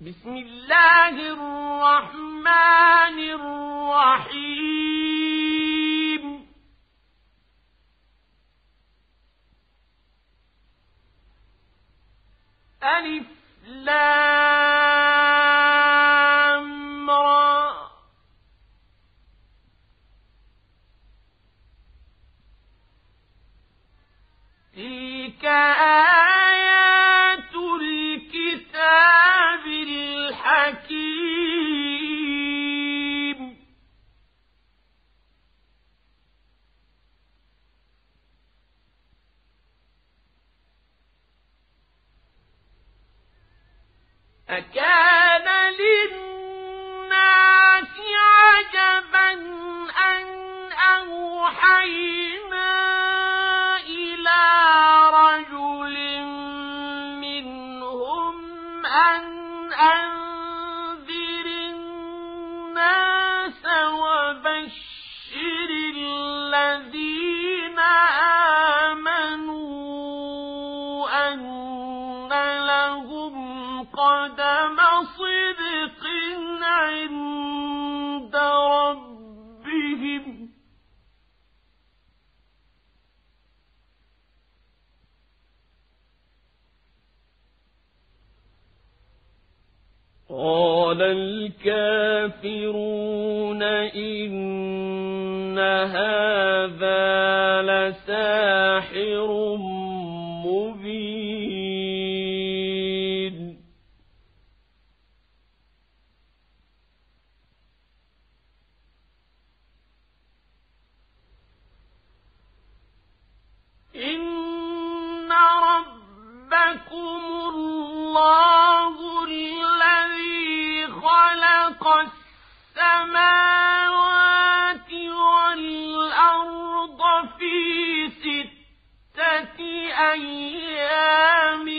بسم الله الرحمن الرحيم ألف لام را تلك آيات الكتاب الحكيم أكان للناس عجبا أن أوحينا إلى رجل منهم أن أنذر الناس وبشر الذين آمنوا أن لهم قدم صدق عند ربهم قال الكافرون إن هذا لساحر مبين إن ربكم الله الذي خلق السماوات والأرض في 6 أيام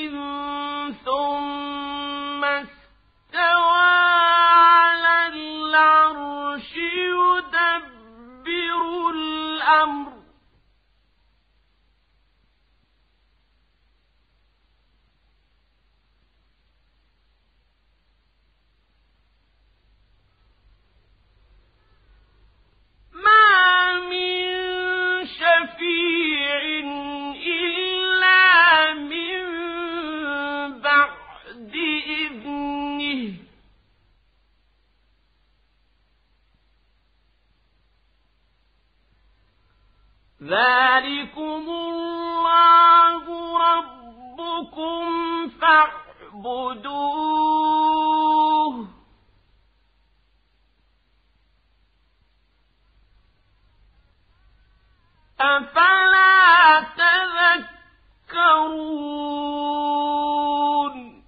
ثم استوى على العرش يدبر الأمر ما من شفيع إلا من بعد إذنه ذلكم الله ربكم فاعبدوه أفلا تذكرون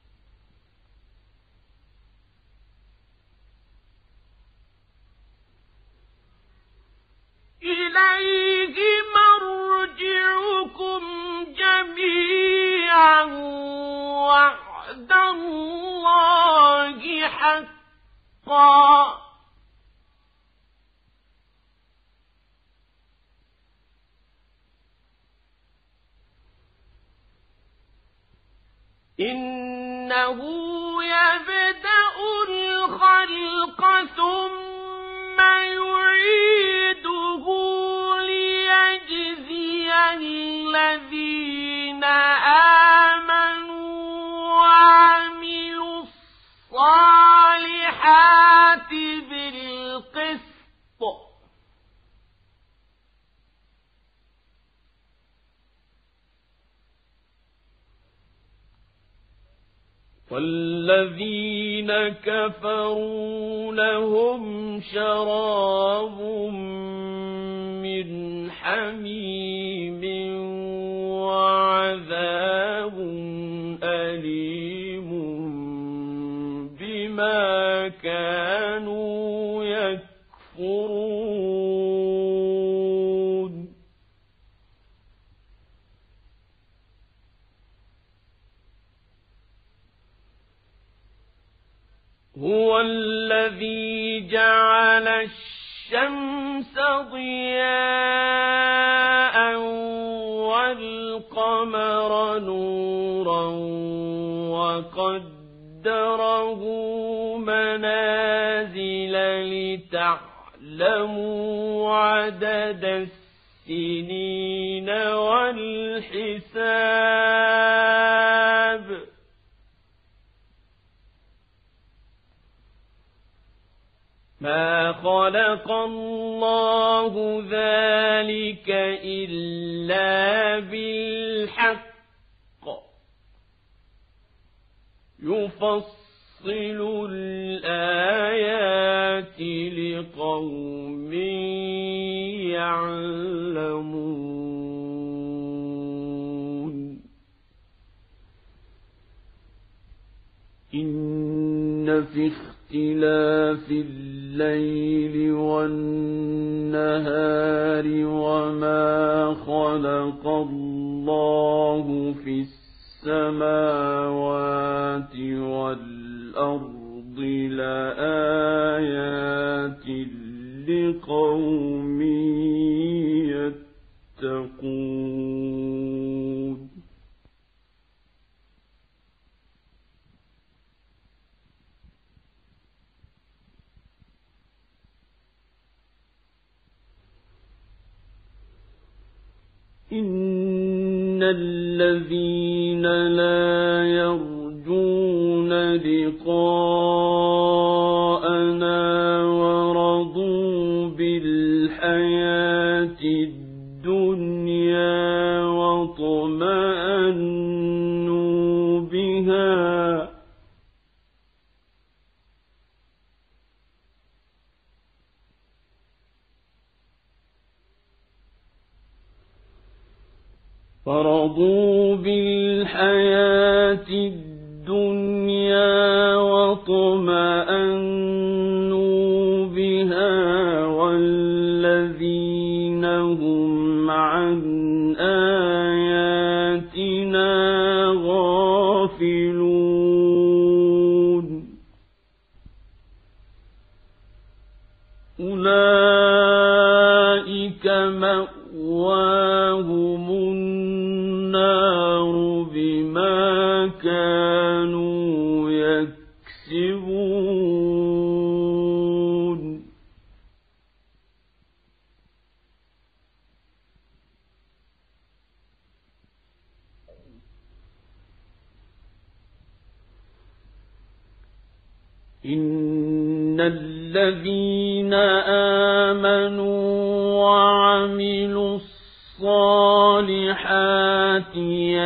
إليه مرجعكم جميعا وعد الله حقا إنه يبدأ الخلق ثم يعيده ليجزي الذين آمنوا وعملوا الصالحات بالقسط والذين كفروا لهم شراب من حميم وعذاب أليم بما كانوا يكفرون هو الذي جعل الشمس ضياء والقمر نورا وقدره قدره منازل لتعلموا عدد السنين والحساب ما خلق الله ذلك إلا بالحق يفصل الآيات لقوم يعلمون إن في اختلاف الليل والنهار وما خلق الله في السماوات والأرض لآيات لقوم يتقون إن الذين لا يرجون لقاءنا ورضوا بالحياة الدنيا واطمأنوا بها فرضوا بالحياة الدنيا واطمأنوا بها والذين هم عن آياتنا غافلون أولئك مأواهم النار بما كانوا يكسبون إن الذين آمنوا وعملوا الصالحات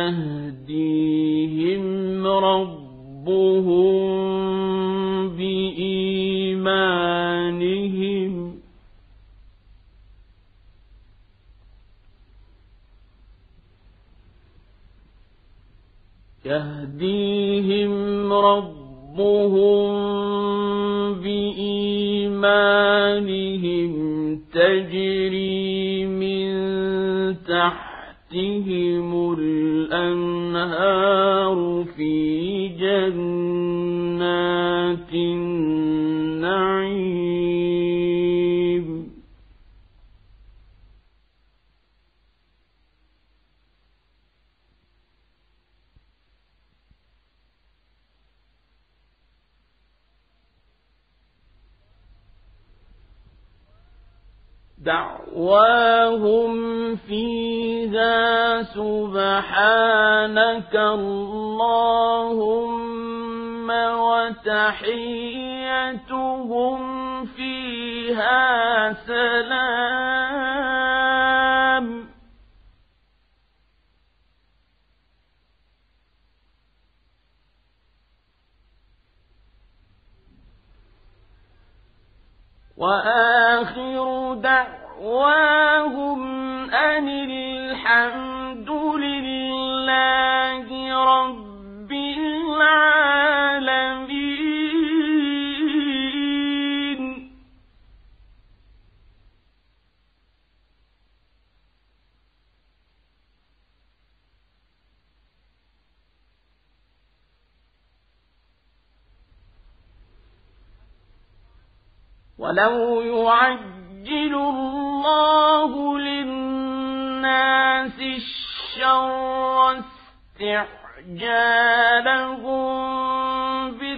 يهديهم ربهم بإيمانهم تجري من تحتهم الأنهار في جنات النعيم دعواهم فيها سبحانك اللهم وتحيتهم فيها سلام وآخر دعواهم أن الحمد لله رب العالمين ولو يعجل الله للناس الشر استعجالهم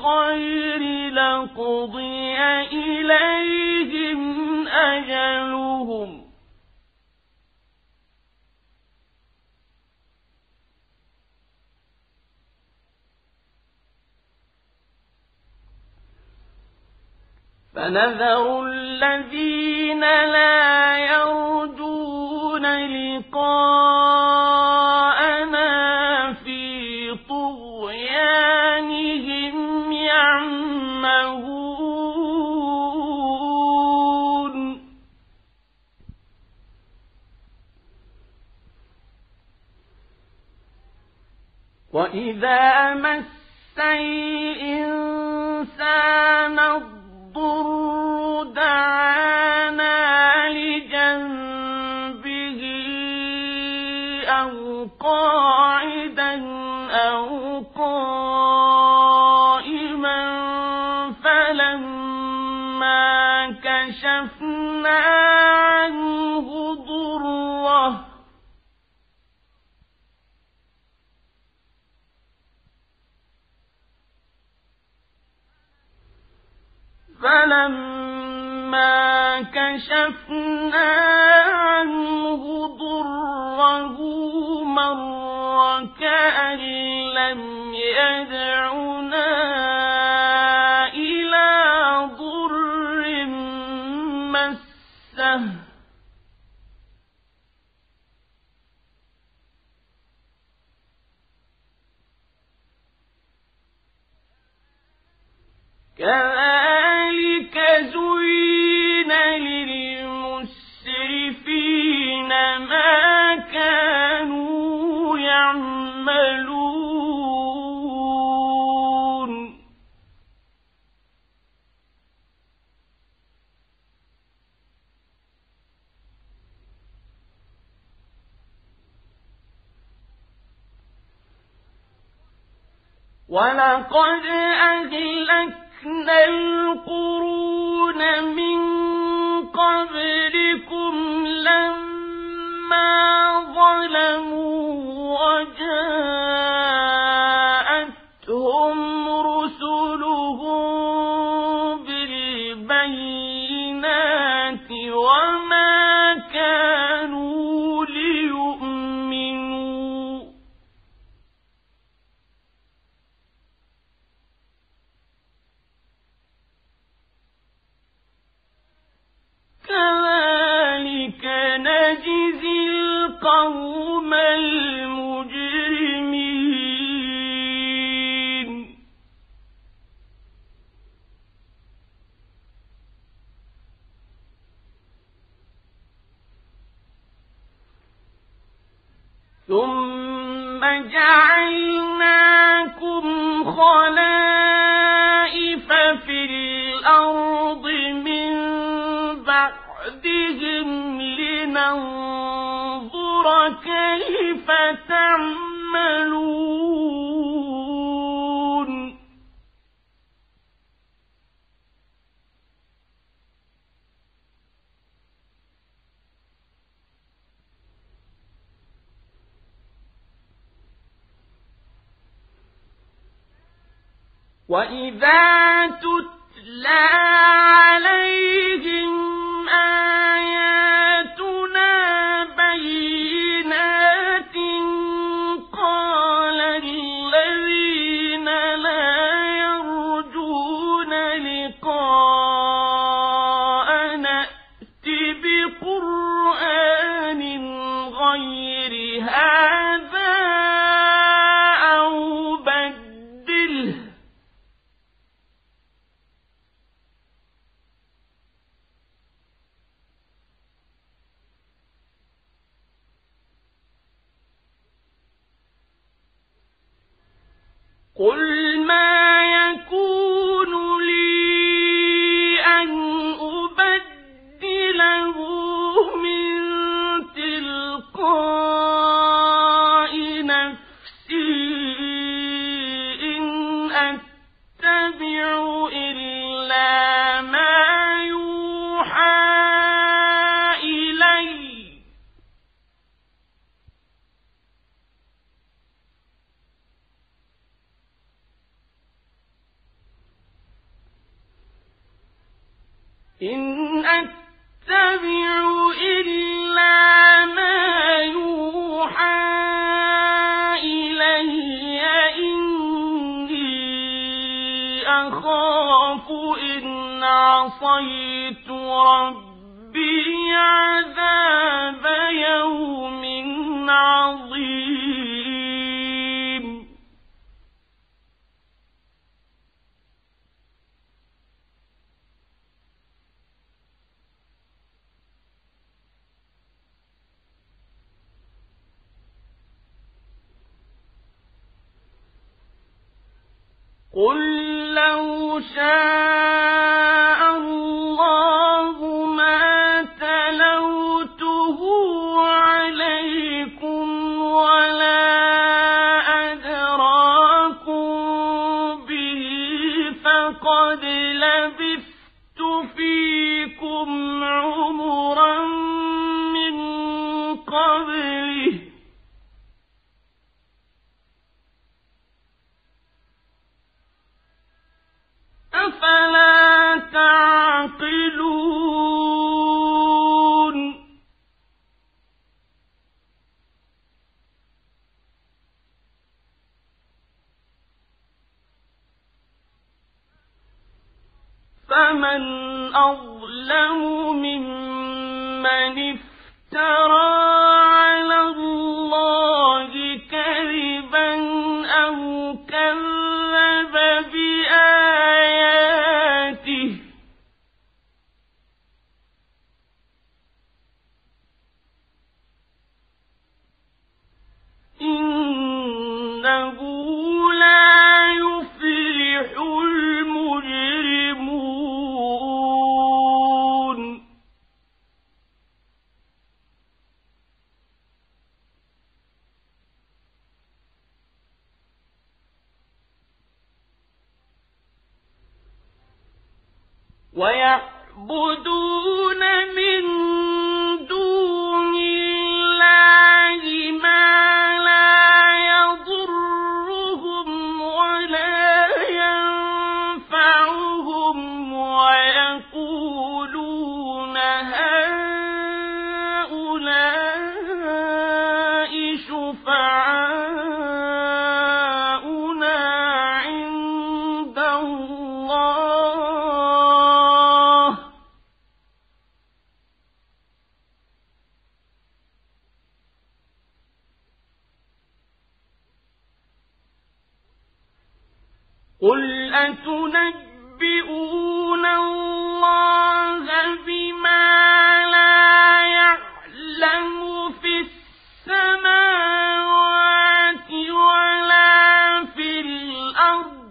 الخير لقضي إليهم أجلهم فنذر الذين لا يرجون لقاءنا في طغيانهم يعمهون وإذا مس الإنسان الضر دعانا لجنبه أو قاعدا أو قائما فلما كشفنا عنه ضره مر كأن لم يدعنا إلى ضر مسه كذلك زين للمسرفين ما كانوا يعملون ولقد أهلكنا القرون من قبلكم لما ظلموا وجاءتهم رسلهم بالبينات وما كانوا ليؤمنوا كذلك نجزي القوم المجرمين ثم جعلناكم خلائف في الأرض من بعدهم لننظر كيف تعملون وإذا تتلى عليهم آياتنا بينات قال الذين لا يرجون لقاءنا ائت بقرآن غير هذا أو بدله قل ما يكون لي أن أبدله من تلقاء نفسي إن أتبع إلا ما يوحى إلي إن أتبع إلا ما يوحى إلي إني أخاف إن عصيت ربي عذاب يوم عظيم قل لو شاء الله ما تلوته عليكم ولا أدراكم به فقد لبثت فيكم عمرا من قبله أفلا تعقلون فمن أظلم ممن افترى على الله كذبا أو كذب بآياته إنه لا يفلح المجرمون ويعبدون من دون الله ما لا يضرهم ولا ينفعهم ويقولون هؤلاء شفعاؤنا عند الله قل أتنبئون الله بما لا يعلم في السماوات ولا في الأرض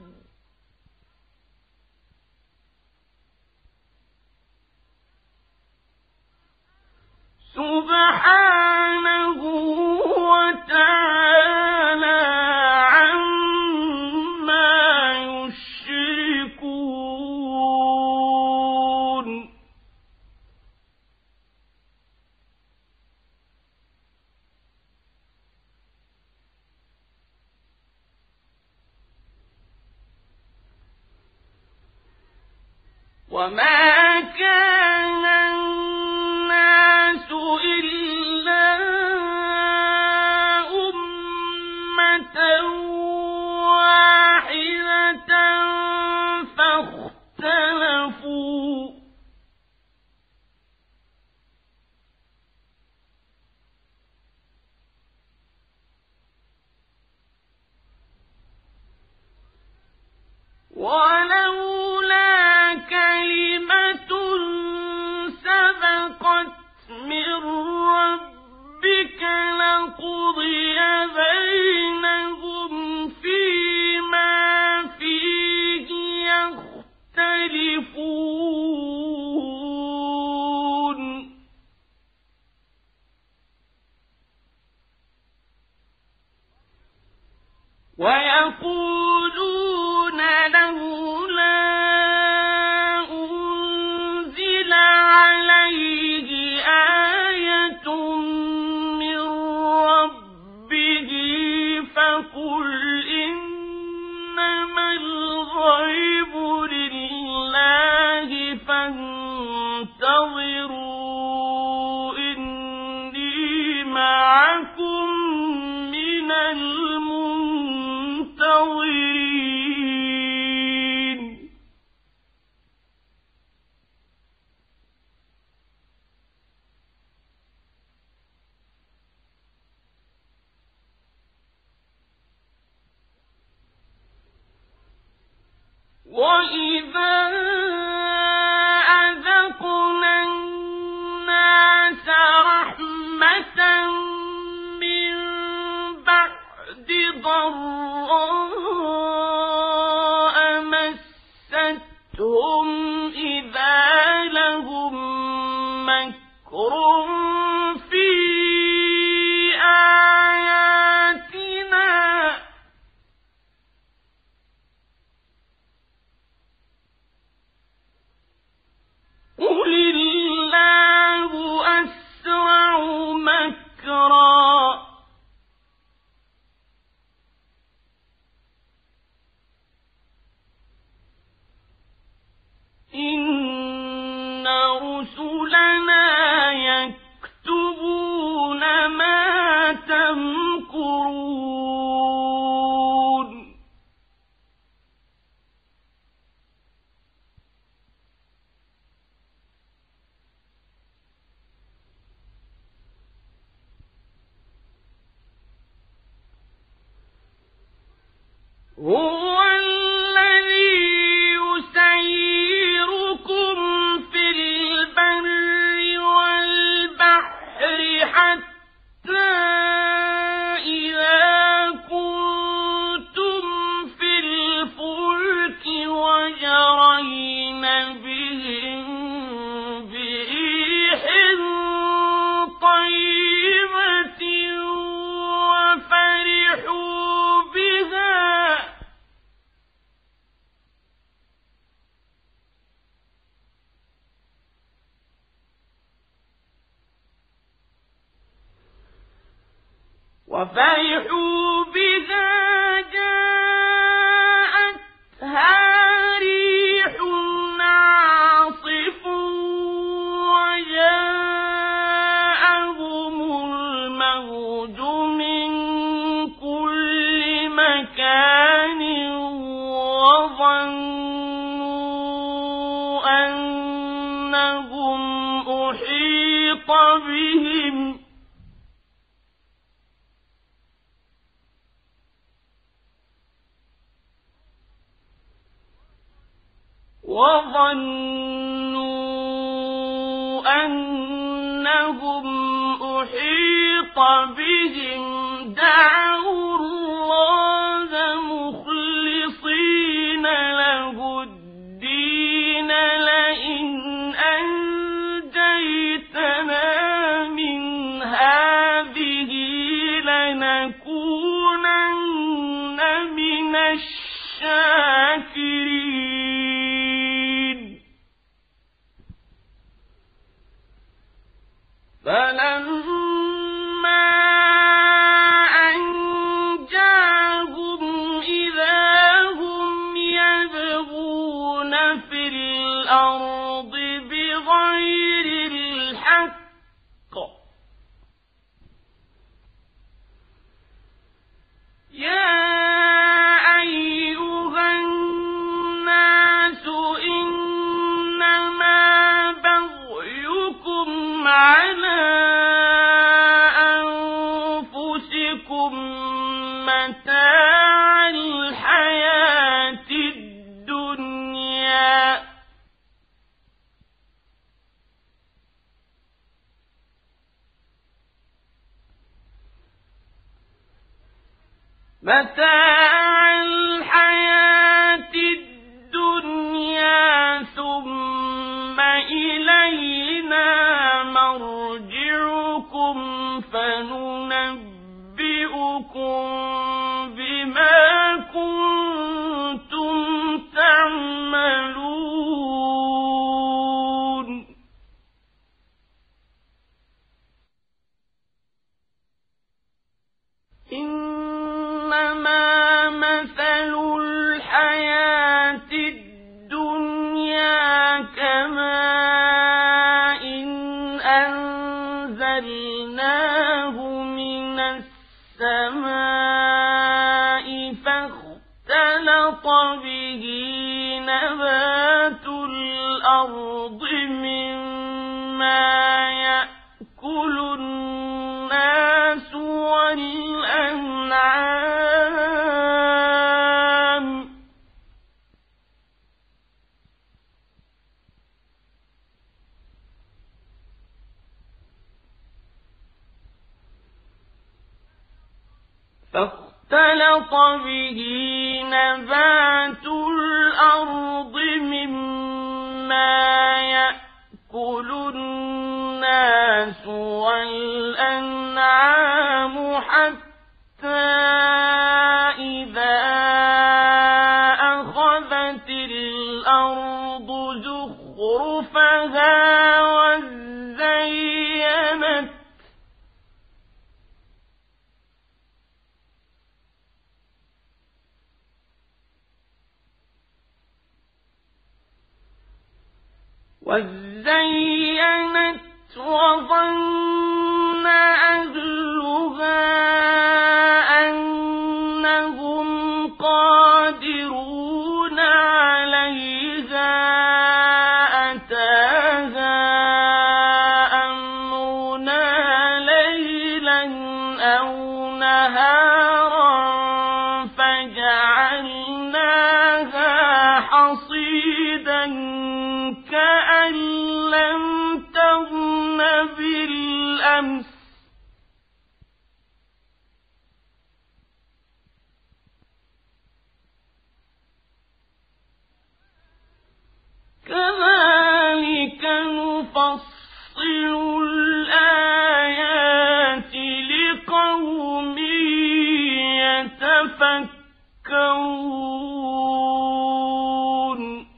سبحانه وتعالى عما يشركون وما كان الناس إلا أمة واحدة فاختلفوا ولولا كلمة سبقت من ربك لقضي بينهم فيما فيه يختلفون ويقولون لولا أنزل عليه آية من ربه فقل إنما الغيب لله فانتظروا وَإِذَا أَذَقْنَا النَّاسَ رَحْمَةً مِّن بَعْدِ ضَرَّاءَ مَسَّتْهُمْ إِذَا لَهُم مَّكْرٌ فِي آيَاتِنَا قُلِ اللَّهُ أَسْرَعُ مَكْرًا إِنَّ رُسُلَنَا يَكْتُبُونَ مَا تَمْكُرُونَ هُوَ الَّذِي يُسَيِّرُكُمْ فِي الْبَرِّ وَالْبَحْرِ حَتَّى إِذَا كُنتُمْ فِي الْفُلْكِ وَجَرَيْنَ بِهِم بِرِيحٍ طَيِّبَةٍ وَفَرِحُوا بِهَا جَاءَتْهَا رِيحٌ عَاصِفٌ وَجَاءَهُمُ الْمَوْجُ مِن كُلِّ مَكَانٍ وَظَنُّوا أَنَّهُمْ أُحِيطَ بِهِمْ دعوا الله مخلصين له الدين لئن أنجيتنا من هذه لنكونن من الشاكرين فلما أنجاهم إذا هم يبغون في الأرض بغير الحق يا أيها الناس إنما بغيكم على أنفسكم متاع الحياة الدنيا ثم إلينا مرجعكم فننبئكم بما كنتم تعملون إنما مثل الحياة الدنيا كماء أنزلناه من السماء فاختلط به نبات الأرض مما يأكل الناس والأنعام فاختلط به نبات الأرض مما يأكل الناس والأنعام حتى إذا أخذت الأرض زخرفها وزينت وظن أهلها أنهم قادرون عليها أتاها أمرنا ليلا أو نهارا فجعلناها حصيدا كأن لم تغن بالأمس كذلك نفصل الآيات لقوم يتفكرون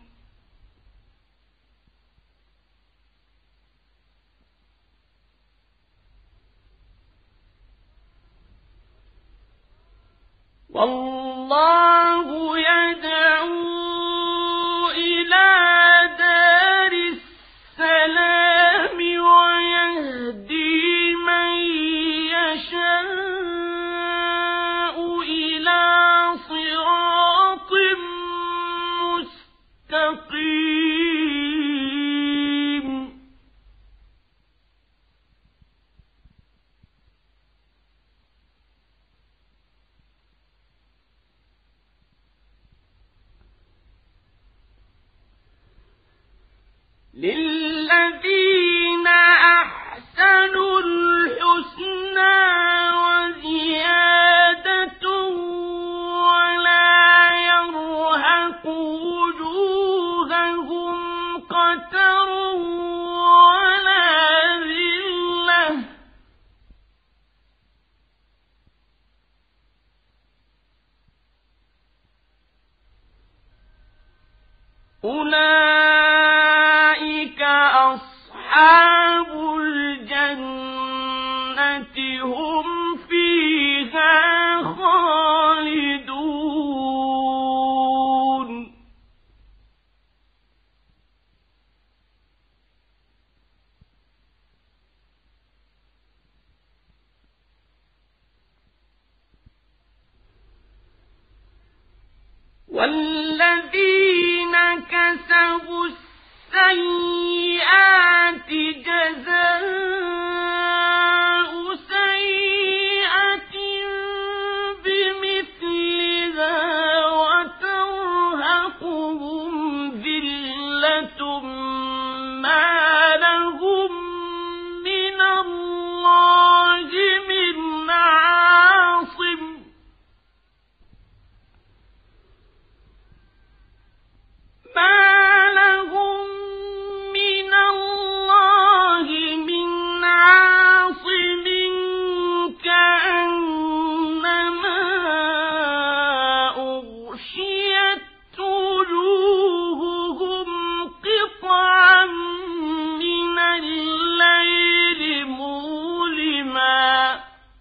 والله يدعو إلى دار السلام ويهدي من يشاء إلى صراط مستقيم للذين أحسنوا الحسنى وزيادة ولا يرهق وجوههم قتر ولا ذلة أولئك أصحاب الجنة هم فيها خالدون والذين كسبوا السيئات جزاء سيئة بمثلها وترهقهم ذلة ما لهم من الله من عاصم كأنما أغشيت وجوههم قطعا من الليل مظلما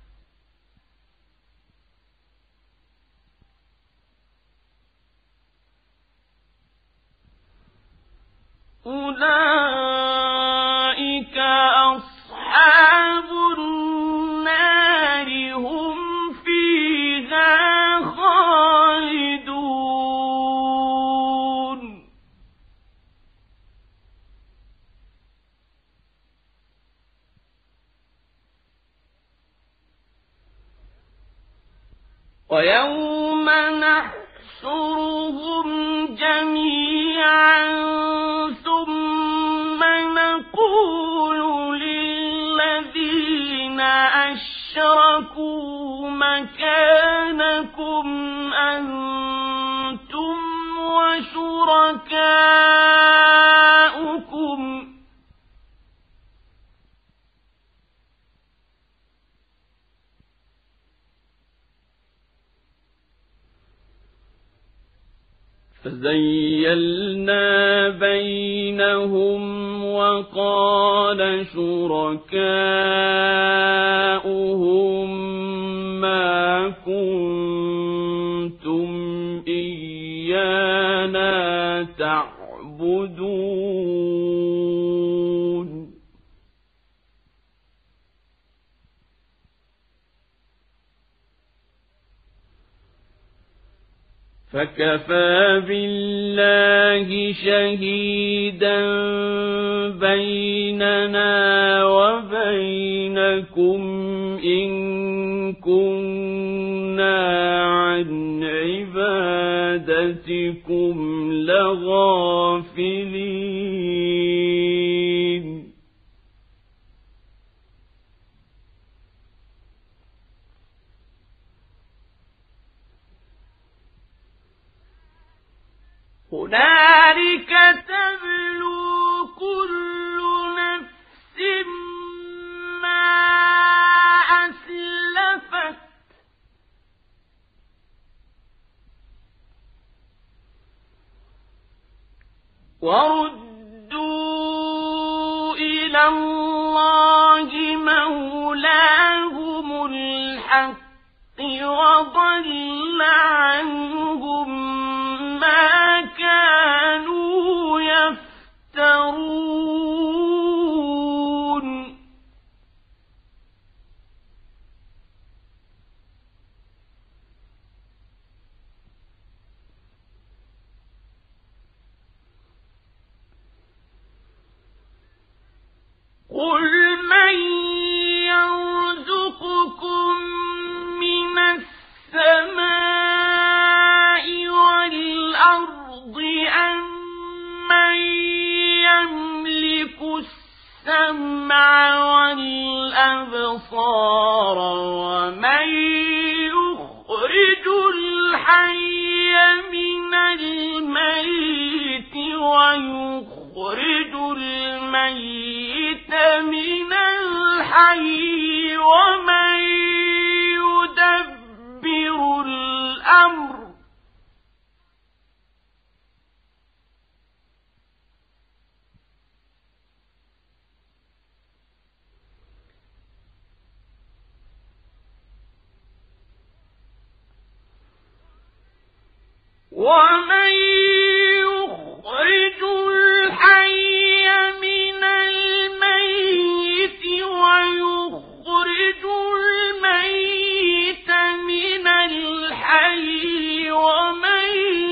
أولئك أصحاب النار هم فيها خالدون ويوم نحشرهم جميعا ثم نقول للذين أشركوا مكانهم شركاؤكم فزيلنا بينهم وقال شركاؤهم ما كنتم إيانا تعبدون فكفى بالله شهيدا بيننا وبينكم إن كنا عن عبادتكم لغافلين هنالك تبلو كل نفس ما أسلفت وردوا إلى الله مولاهم الحق وضل عنهم ما كانوا يفترون قل من يرزقكم من السماء والأرض أم من يملك السمع والأبصار ومن يخرج الحي من الميت ويخرج الميت من الحي ومن يدبر الأمر ومن يخرج الحي من الميت ويخرج الميت من الحي ومن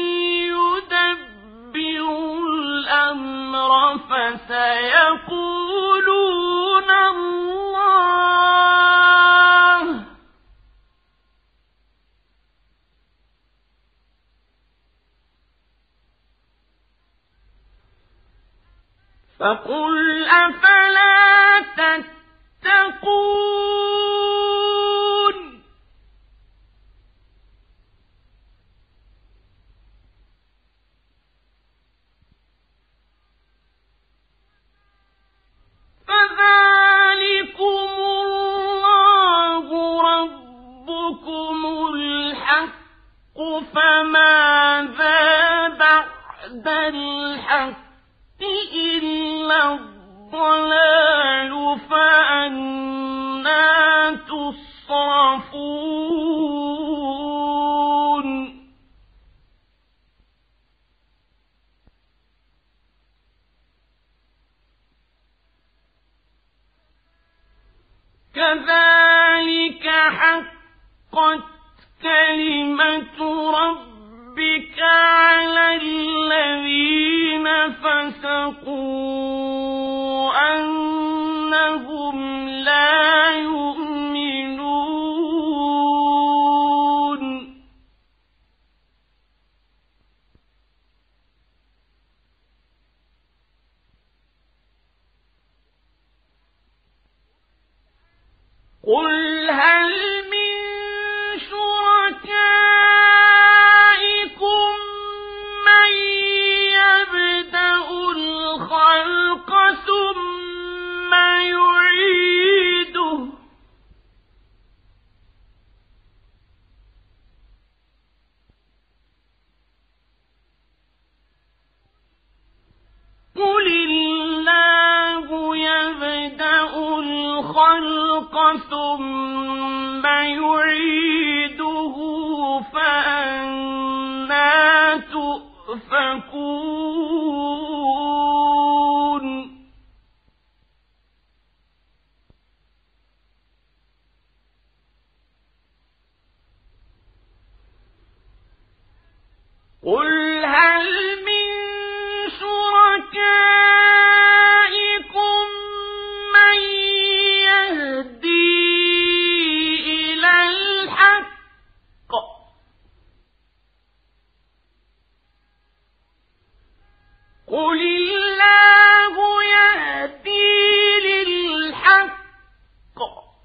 يدبر الأمر فسيقولون الله فقل أفلا تتقون فذلكم الله ربكم الحق فماذا بعد الحق إلا الضلال فأنى تصرفون كذلك حقت كلمة ربك على الذين فسقوا أنهم لا يؤمنون قل هل من شركائكم من ثم يعيده فأنى تؤفكون قل هل من شركائكم من يهدي إلى الحق قل الله يهدي للحق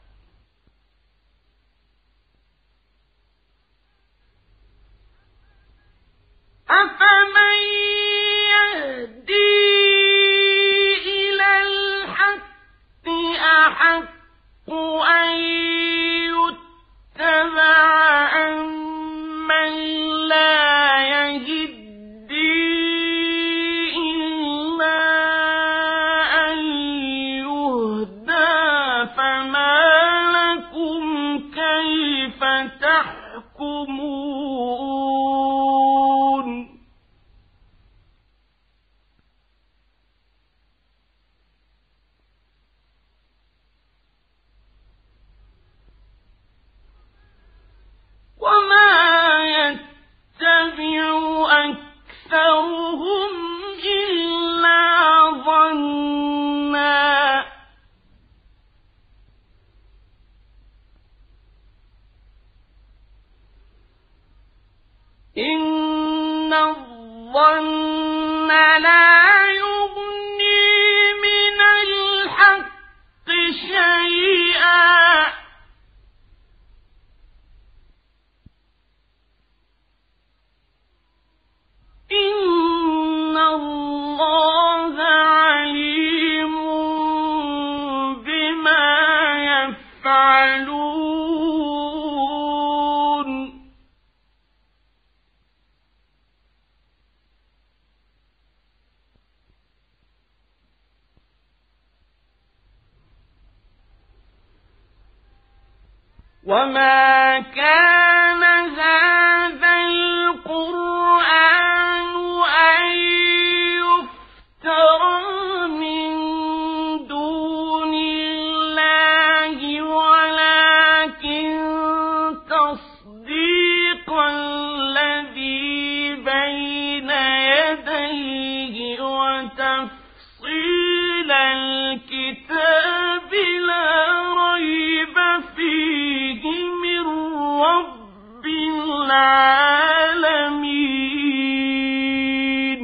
أفمن يهدي إلى الحق أحق أن يتبع أمن لا يهدي إلا أن يهدى فما لكم كيف تحكمون وما يتبع أكثرهم إلا ظنا إن الظن لا يغني من الحق شيئا إن الله عليم بما يفعلون وما كان هذا القرآن أن يفترى من دون الله ولكن تصديق الذي بين يديه وتفصيل الكتاب لا ريب فيه من رب العالمين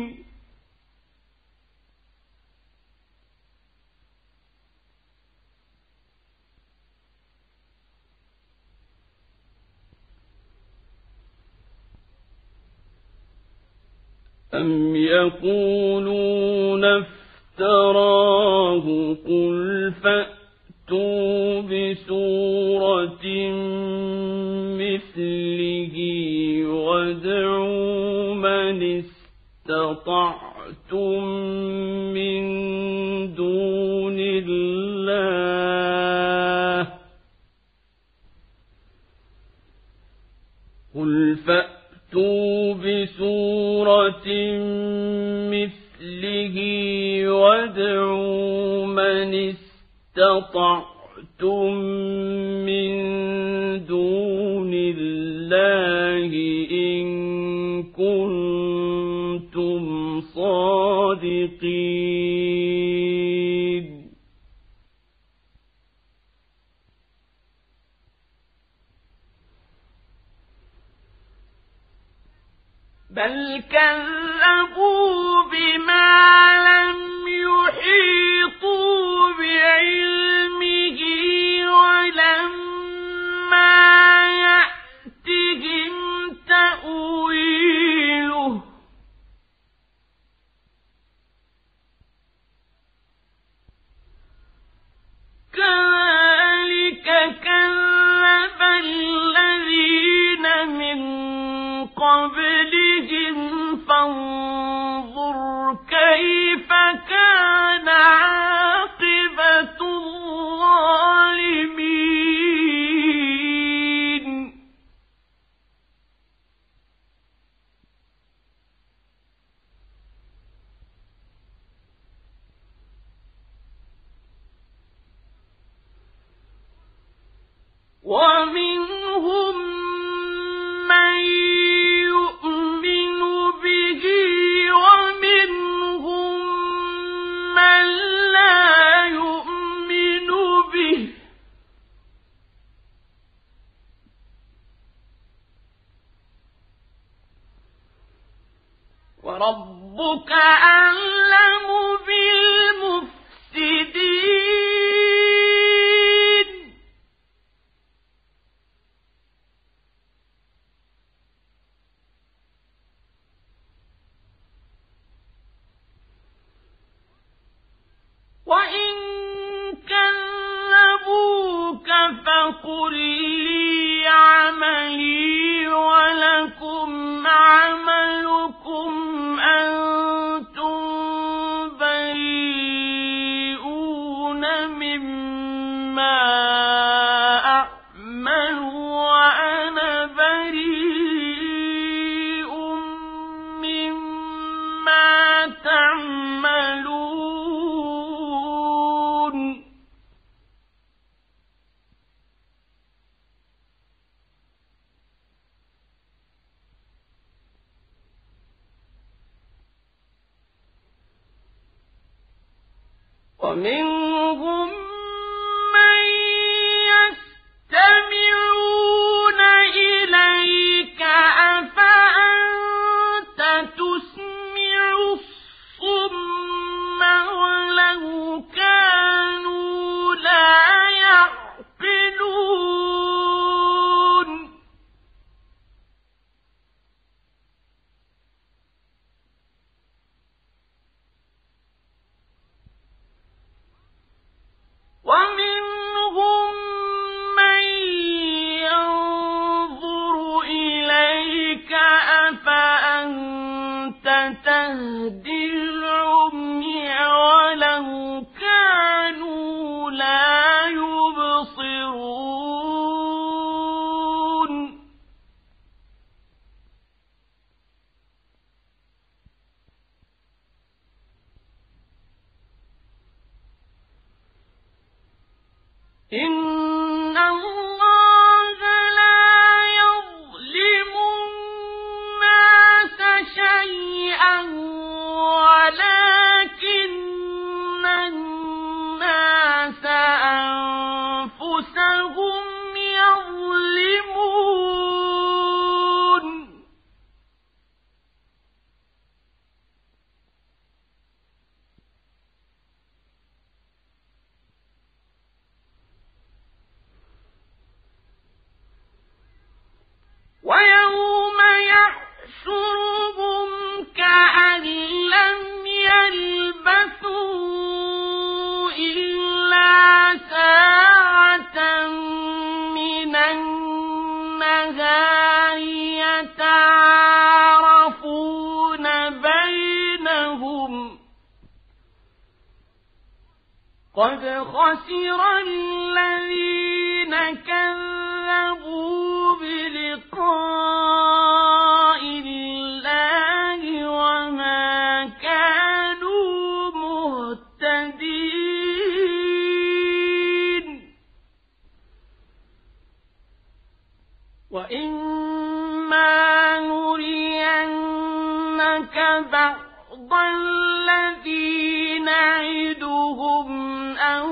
أم يقولون افتراه قل فأتوا بسورة مثله وادعوا من استطعتم من دون الله قل فأتوا بسورة مثله وادعوا من استطعتم من دون الله إن كنتم صادقين بل كذبوا بما لم يحيطوا بعلمه ولما يأتهم تأويله كذلك كذب الذين من قبلهم فانظر كيف كان عاقبة الظالمين وربك أعلم بالمفسدين وإن كذبوك فقل لي عملي ولكم عملكم أنتم بريئون مما أعمل وأنا بريء مما تعملون ومنهم من يستمعون إليك أفأنت تسمع الصم ولو كانوا لا يعقلون ومنهم من ينظر إليك أفأنت تهدي العمي ولو كانوا لا يبصرون إن الله لا يظلم الناس شيئا ولكن الناس أنفسهم يظلمون ويوم يحشرهم كأن لم يلبثوا إلا ساعة من النهار يتعارفون بينهم قد خسر الذين كذبوا بلقاء الله وما كانوا مهتدين وإما نرينك بعض الذي نعدهم أو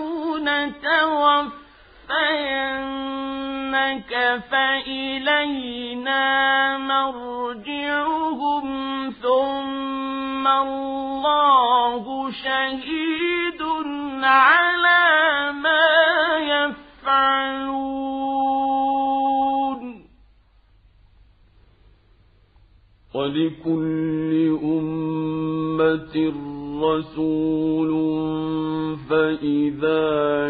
نتوفينك فإلينا مرجعهم ثم الله شهيد على ما يفعلون ولكل أمة رسول فإذا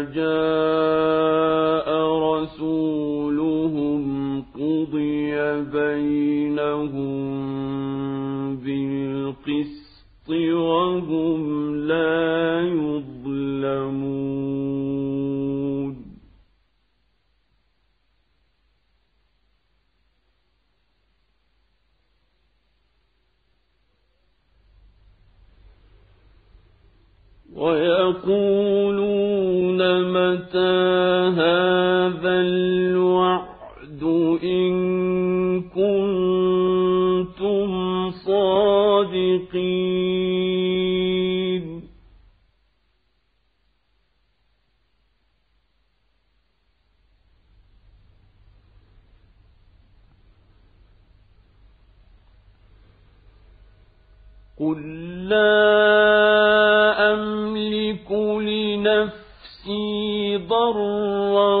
جاء رسولهم قضي بينهم بالقسط وهم لا يظلمون ويقولون متى هذا الوعد إن كنتم صادقين قل لا أملك لنفسي ضرا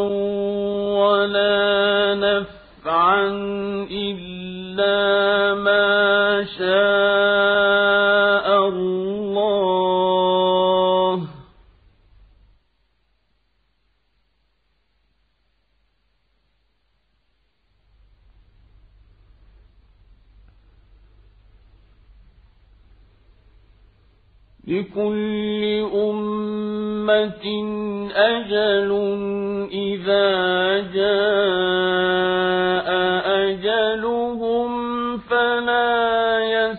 ولا نفعا إلا ما شاء الله لكل أمة أجل إذا جاء أجلهم فلا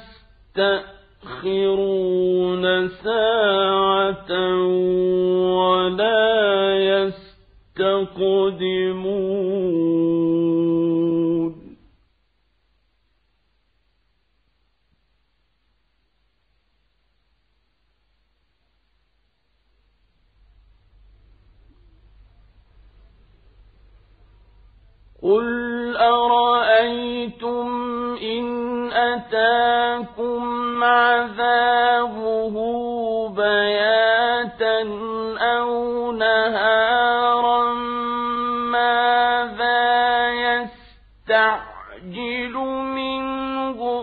يستأخرون ساعة ولا يستقدمون قل أرأيتم إن أتاكم عذابه بياتا أو نهارا ماذا يستعجل منه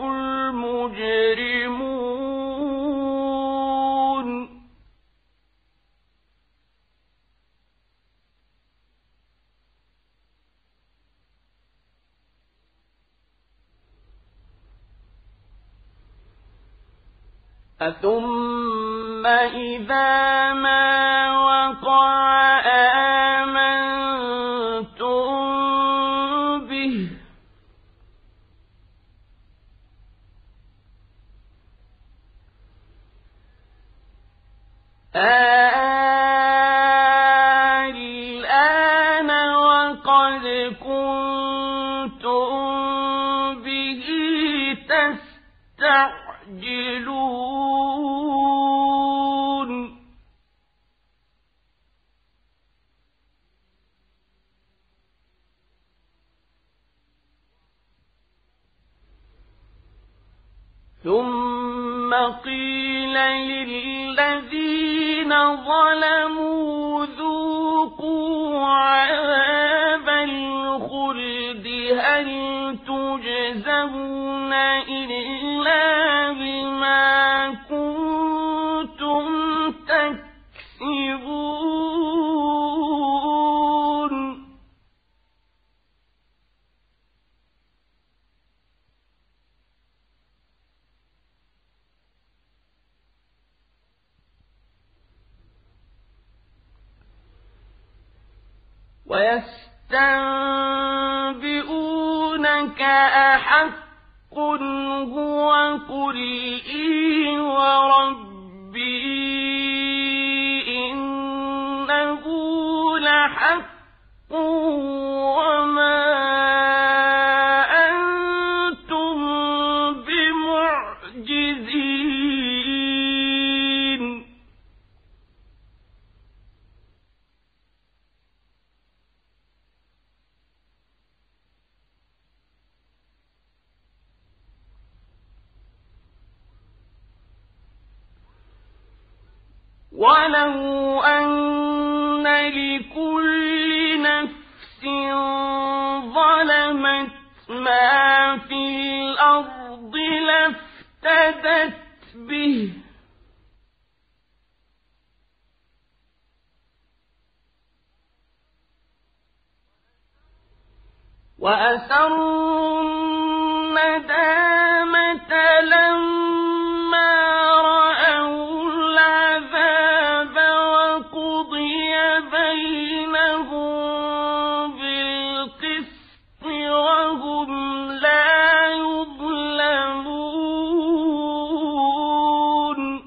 المجرمون أثم إذا ما وقع آمنتم به الآن وقد كنتم به تستعجلون ثم قيل للذين ظلموا ذوقوا عذاب الخلد هل تجزون إلا بما كنتم تكسبون ويستنبئونك أحق هو قل إي وربي إنه لحق وما أنتم بمعجزين ولو أن لكل نفس ظلمت ما في الأرض لافتدت به وأسروا الندامة لما رأوا العذاب وقضي بينهم بالقسط وهم لا يظلمون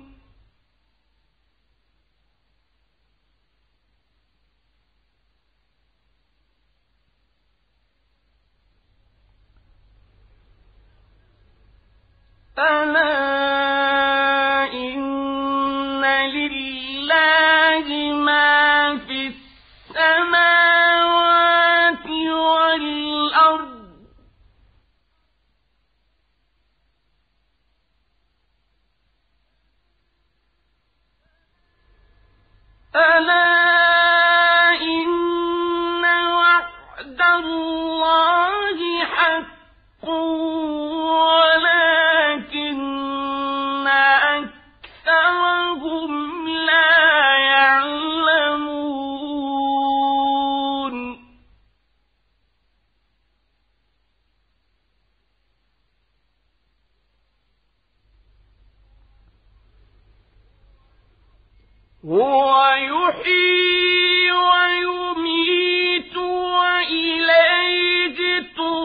هو يحيي ويميت وإليه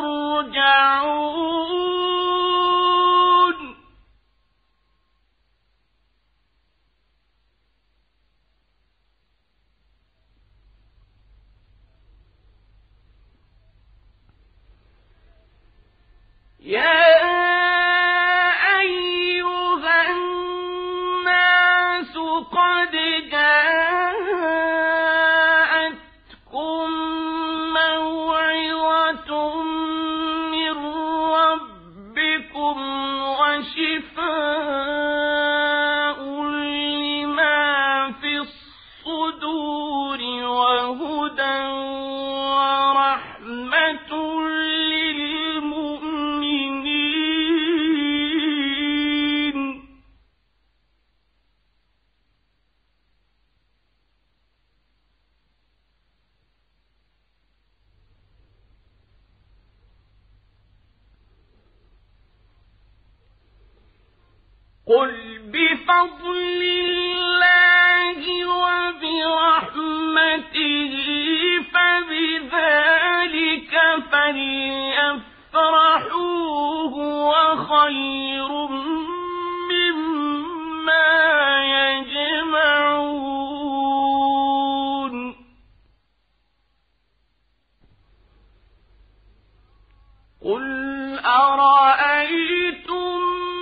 ترجعون يا أيها الناس قد جاءتكم موعظة من ربكم وشفاء لما في الصدور وهدى ورحمة قل بفضل الله وبرحمته فبذلك فليفرحوا هو خير مما يجمعون قل أرأيتم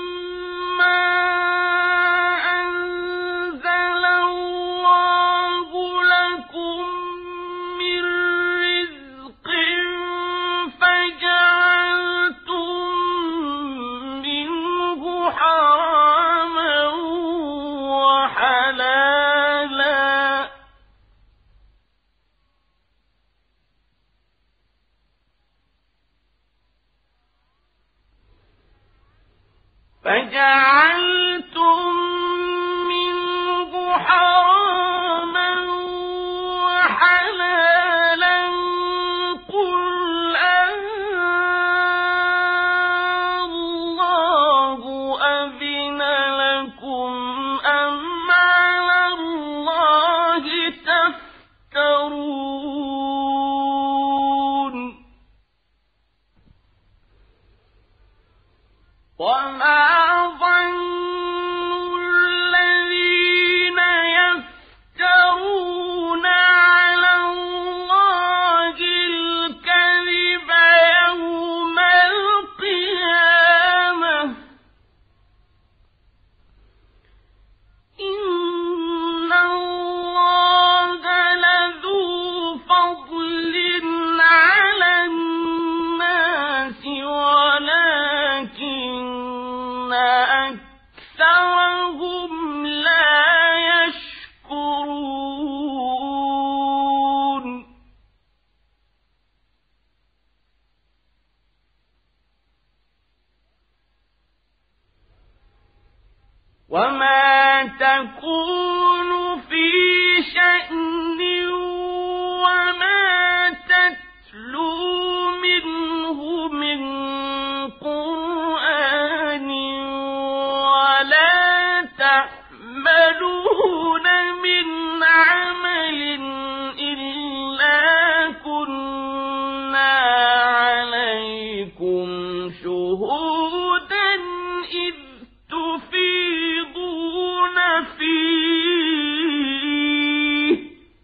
فجعلتم منه حراما وحلالا قل الله أذن لكم أم على الله تفترون وما ظن الذين يفترون على الله الكذب يوم القيامة إن الله لذو فضل على الناس ولكن أكثرهم لا يشكرون وما تكون في شأن وما تتلو منه من قرآن ولا تعملون من عمل إلا كنا عليكم شهودا إذ تفيضون فيه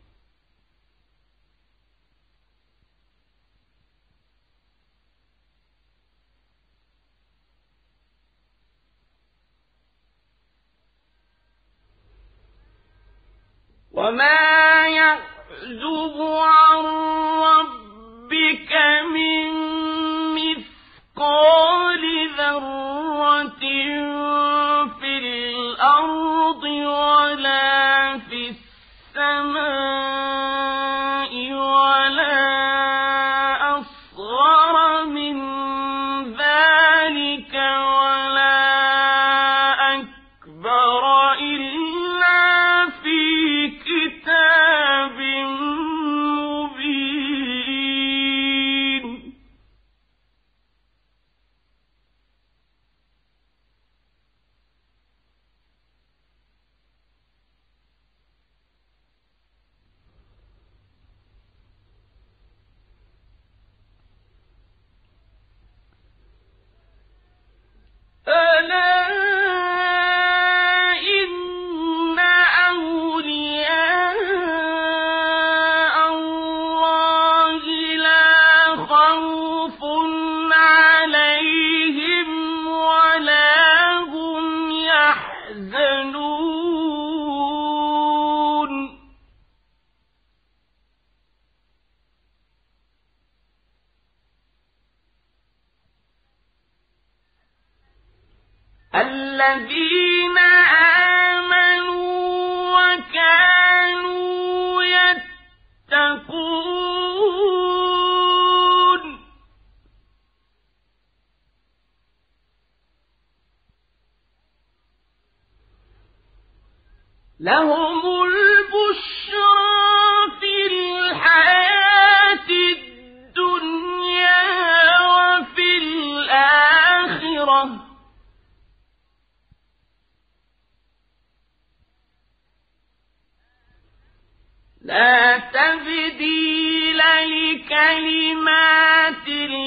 وما يعزب عن ربك من مثقال ذرة في الأرض ولا في السماء ولا أصغر من ذلك ولا أكبر إلا في كتاب مبين يحزنون الذين آمنوا وكانوا يتقون لهم البشرى في الحياة الدنيا وفي الآخرة لا تبديل لكلمات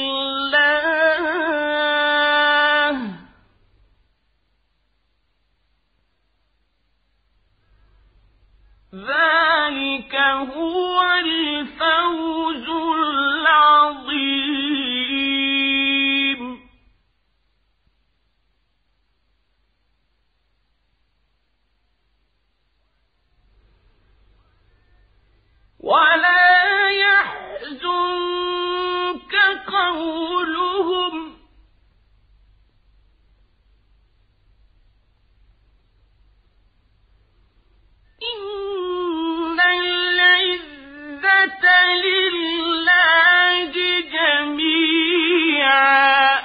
الله ذلك هو الفوز العظيم ولا يحزنك قولهم إن العزة لله جميعا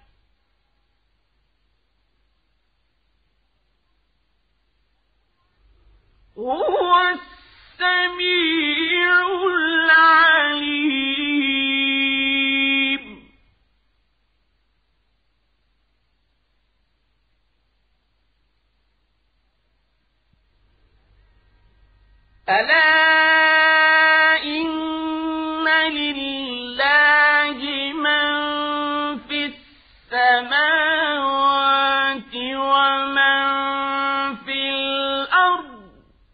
هو السميع العليم ألا إن لله من في السماوات ومن في الأرض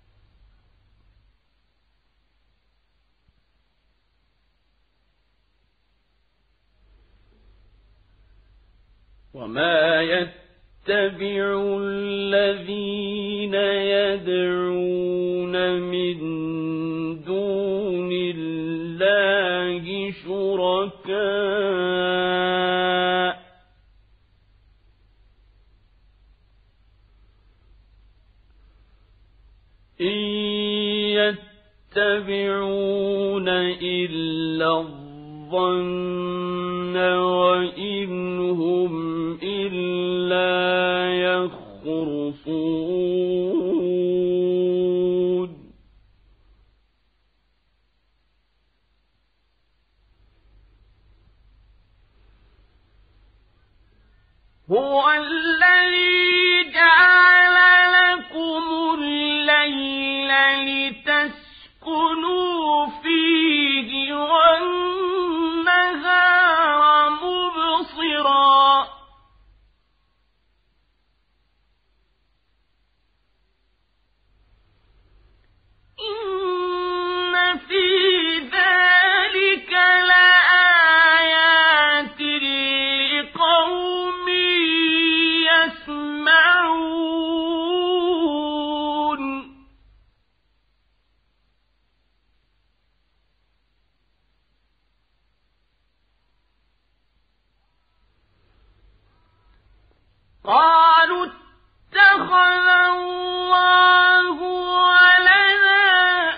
وما يتبع الذين يدعون من دون الله شركاء إن يتبعون إلا الظن وإن هم إلا يخرصون هو الذي جعل لكم الليل لتسكنوا فيه والنهار مبصرا إن في ذلك لآيات لقوم يسمعون قالوا اتخذ الله ولدا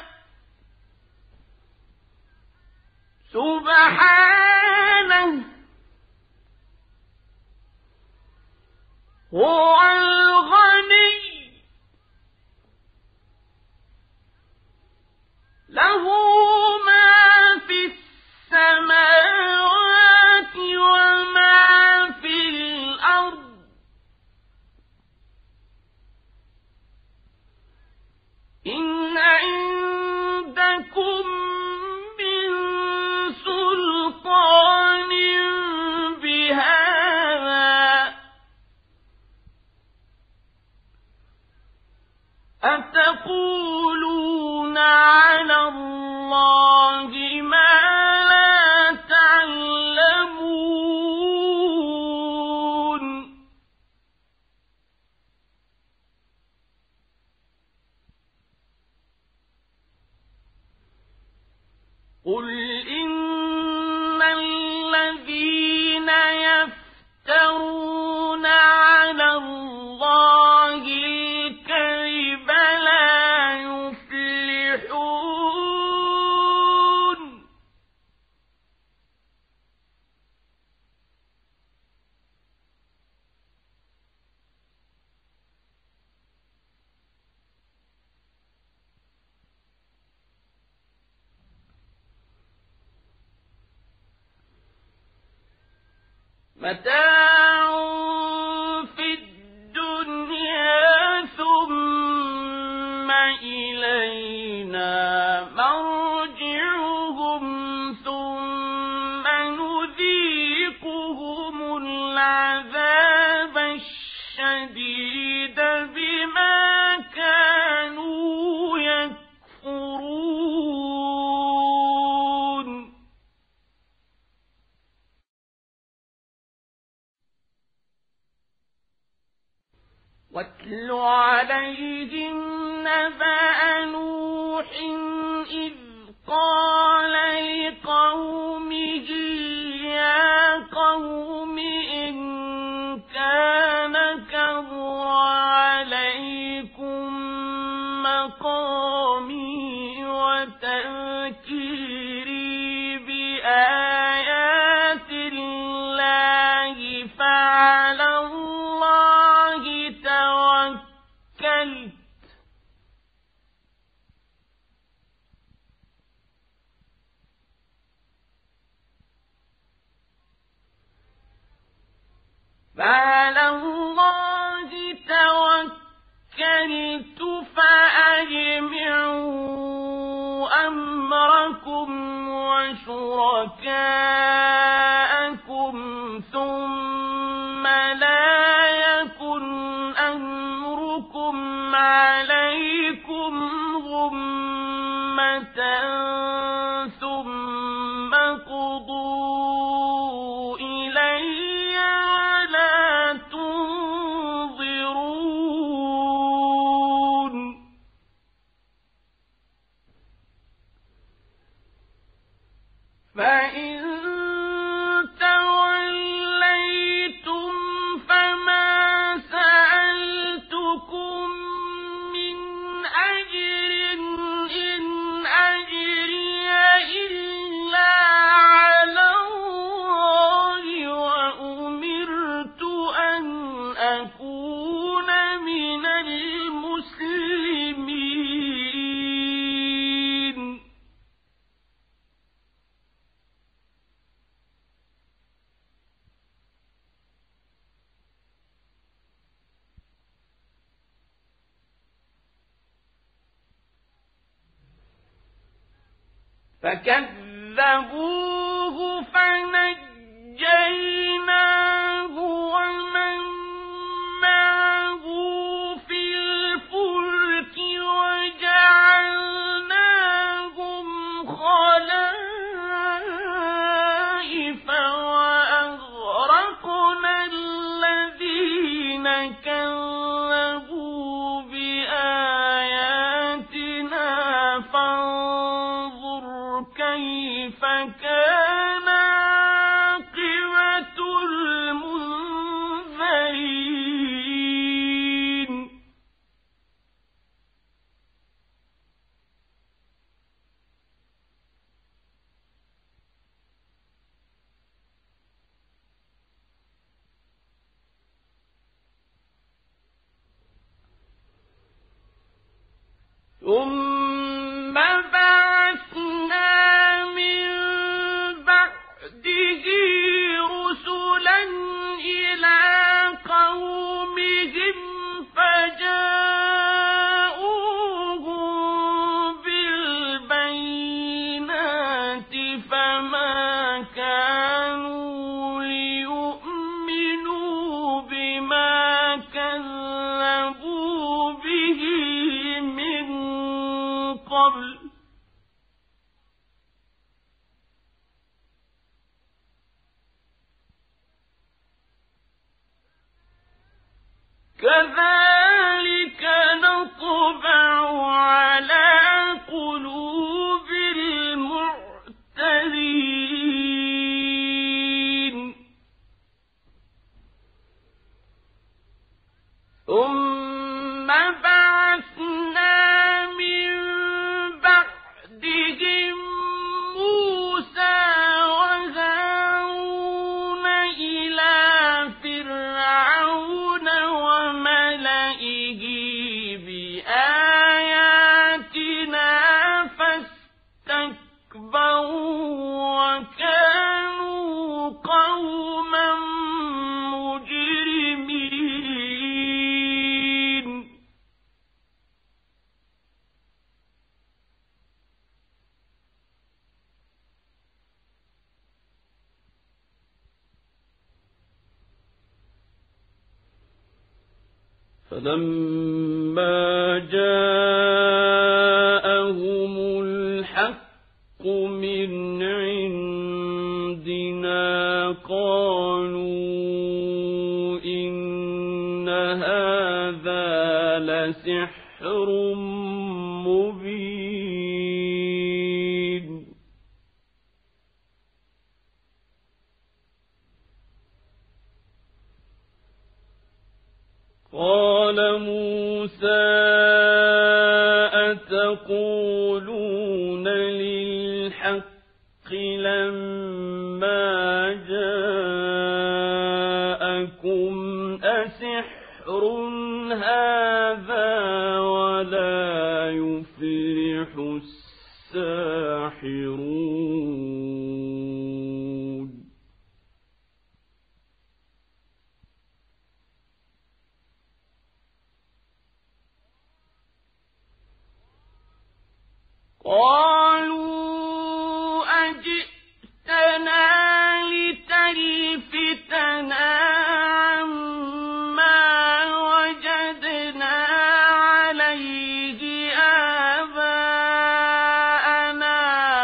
سبحانه هو الغني له ما في السماوات وما في الأرض إن عندكم من سلطان بهذا أتقولون على الله ما لا تعلمون قل إن الذين يفترون على الله الكذب لا يفلحون متاع في الدنيا ثم إلينا مرجعهم ثم نذيقهم العذاب الشديد بما كانوا يكفرون واتل عليهم نبأ نوح إذ قال لقومه يا قوم إن كان كبر عليكم مقامي وتذكيري بآيات الله فعلى الله توكلت فأجمعوا أمركم وشركاءكم ثم لا يكن أمركم عليكم غمة ثم قضوا إلي ولا تنظرون فإن توليتم فما سألتكم من أجر إن أجري إلا على الله وأمرت أن أكون من المسلمين فكذبوه فنجيناه ومن معه في الفلك وجعلناهم خلائف وأغرقنا الذين كذبوا بآياتنا فانظر كيف كان عاقبة المنذرين ثم بعثنا من بعده رسلا إلى قومهم فجاءوهم بالبينات فما كانوا ليؤمنوا بما كذبوا به من قبل كذلك نطبع على قلوب المعتدين فلما جاءهم الحق من عندنا قالوا إن هذا لسحر مبين. قال موسى أتقولون للحق لما جاءكم أسحر هذا ولا يفلح الساحرون. قالوا أجئتنا لتلفتنا عما وجدنا عليه آباءنا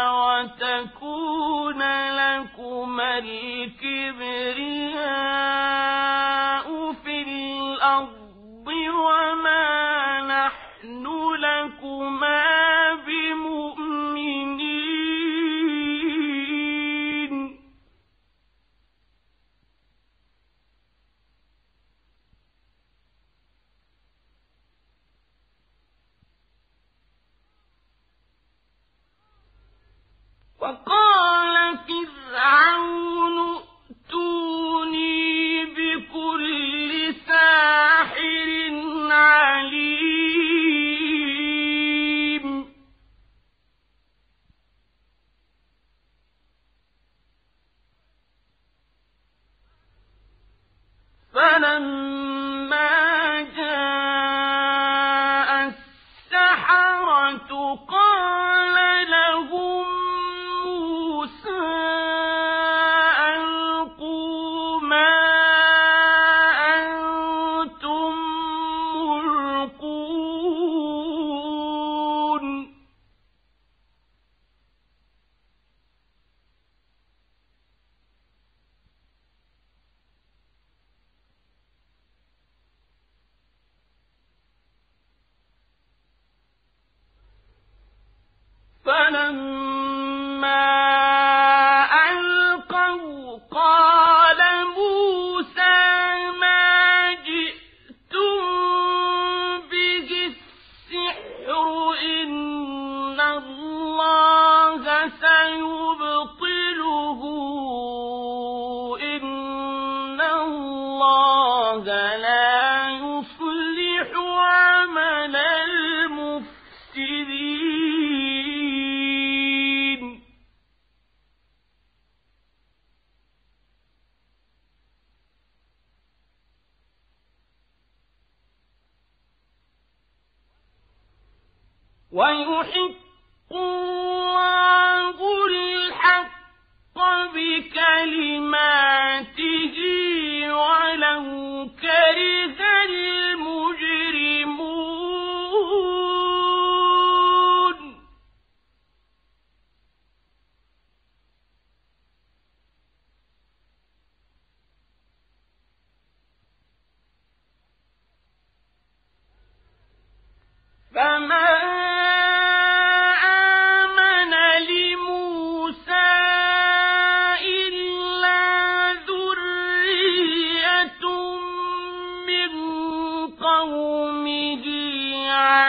وتكون لكما الكبرياء في الأرض وما نحن لكما وقال فرعون ائتوني بكل ساحر عليم. فلما جاء السحرة قال لهم ألقوا ما أنتم ملقون. فلما ألقوا قال موسى ما جئتم به السحر إن الله سيبطله إن الله لا يصلح عمل المفسدين. ويحق الله الحق بكلماته ولو كره المجرمون. فما آمن لموسى إلا ذرية من قومه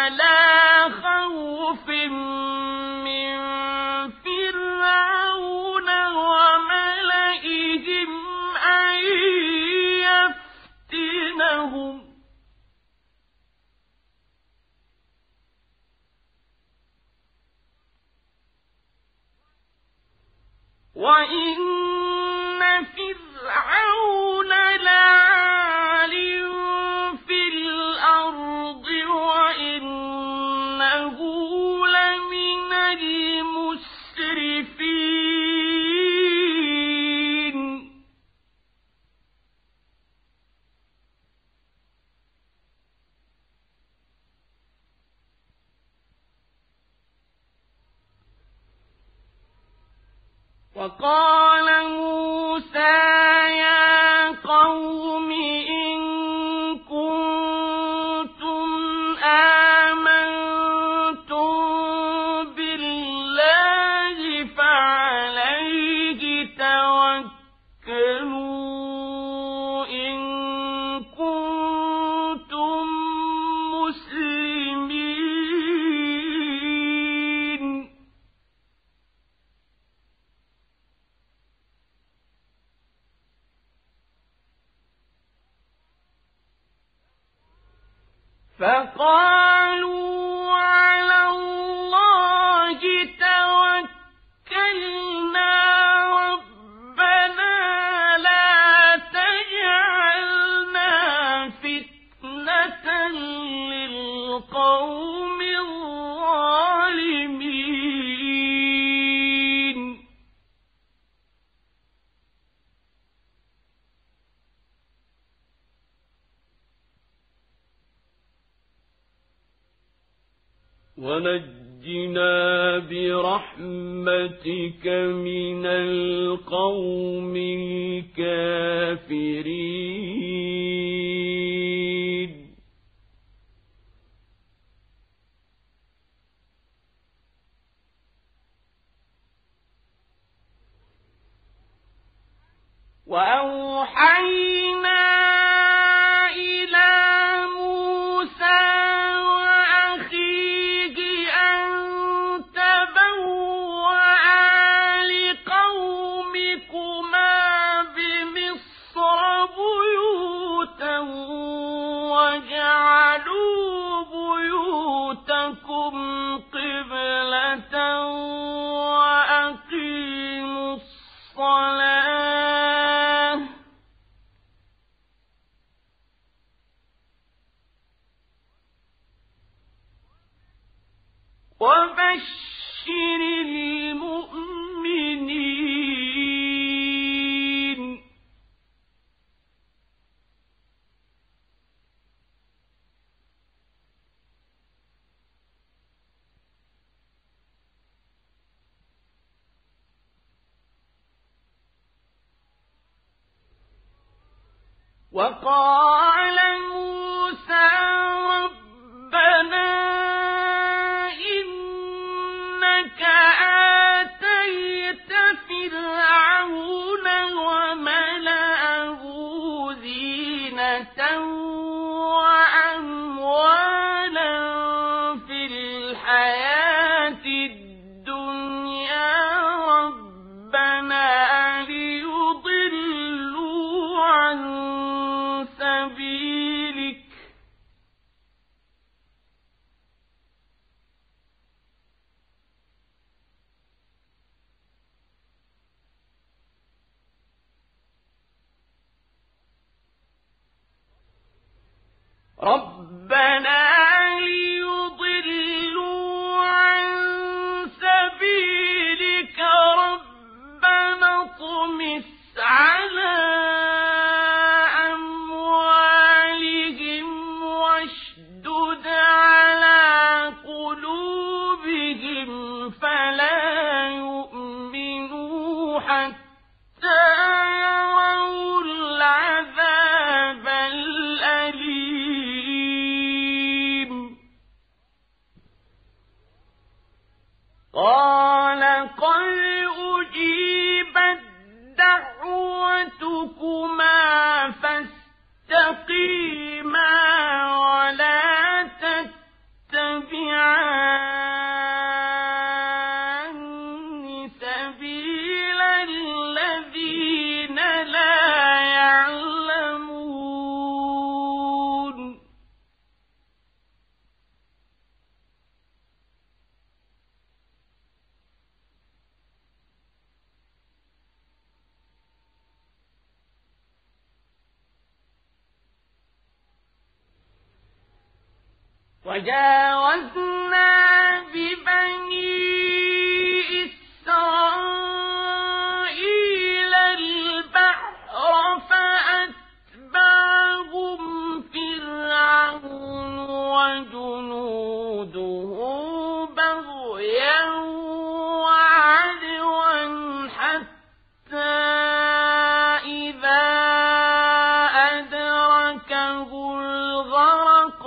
وإن فرعون لعال في الأرض وإنه لمن المسرفين وقال موسى يا قوم إن كنتم آمنتم بالله فعليه توكلوا إن كنتم مسلمين فقالوا على الله توكلنا ربنا لا تجعلنا فتنة للقوم الظالمين ونجنا برحمتك من القوم الكافرين وأوحينا إلى موسى وأخيه أن تبوأ لقومكما بمصر بيوتا واجعلوا بيوتكم قبلة وأقيموا الصلاة وبشر المؤمنين وقال موسى ربنا إنك آتيت فرعون وملأه زينة وأموالا في الحياة الدنيا ربنا ليضلوا عن سبيلك ربنا ليضلوا عن سبيلك ربنا اطمس على أموالهم واشدد على قلوبهم فلا يؤمنوا حتى يروا العذاب الأليم وجاوزنا ببني إسرائيل البحر فأتبعهم فرعون وجنوده بغيا وعدوا حتى إذا أدركه الغرق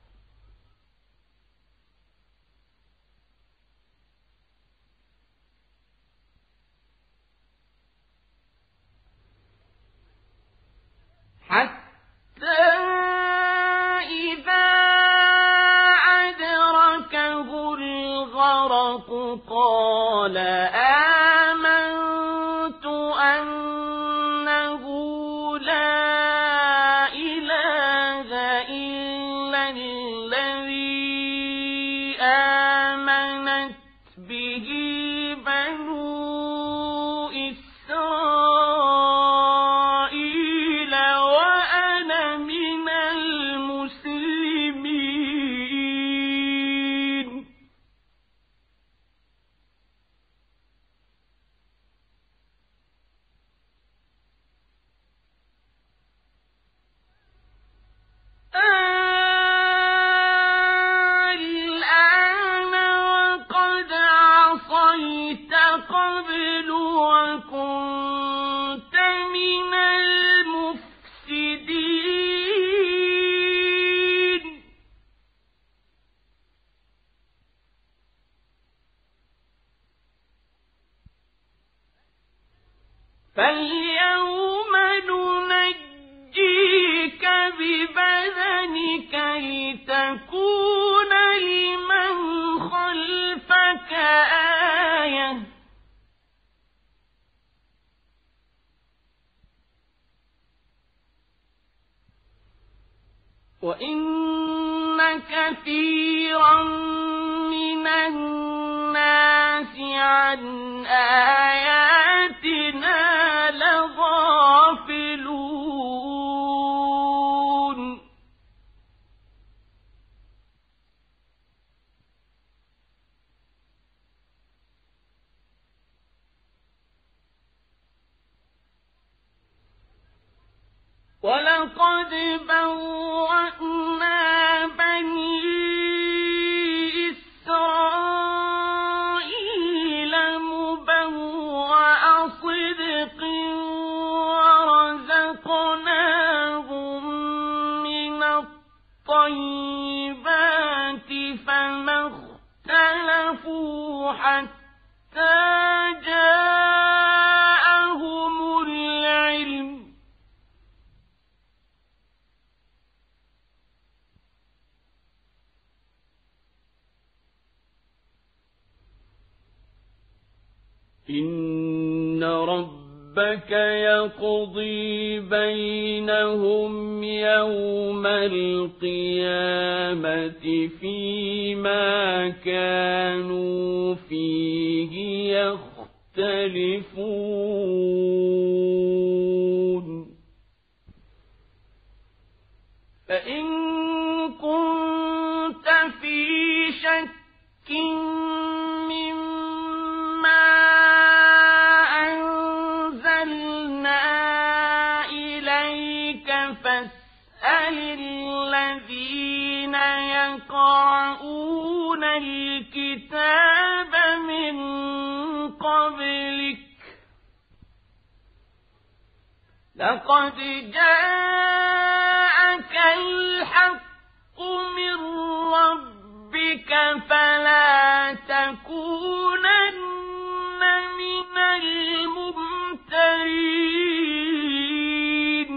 قال آمنت أنه لا إله إلا الذي آمنت به بنو إسرائيل وأنا من المسلمين الآن وقد عصيت قبل وكنت من المفسدين فاليوم ننجيك ببدنك لتكون لمن خلفك آية وإن كثيرا من الناس عن آياتنا لغافلون ولقد بوأنا بني إسرائيل مبوأ صدق ورزقناهم من الطيبات فما اختلفوا حتى جاءهم العلم إن ربك يقضي بينهم يوم القيامة فيما كانوا فيه يختلفون فإن كنت في شك الذين يقرؤون الكتاب من قبلك لقد جاءك الحق من ربك فلا تكونن من الممترين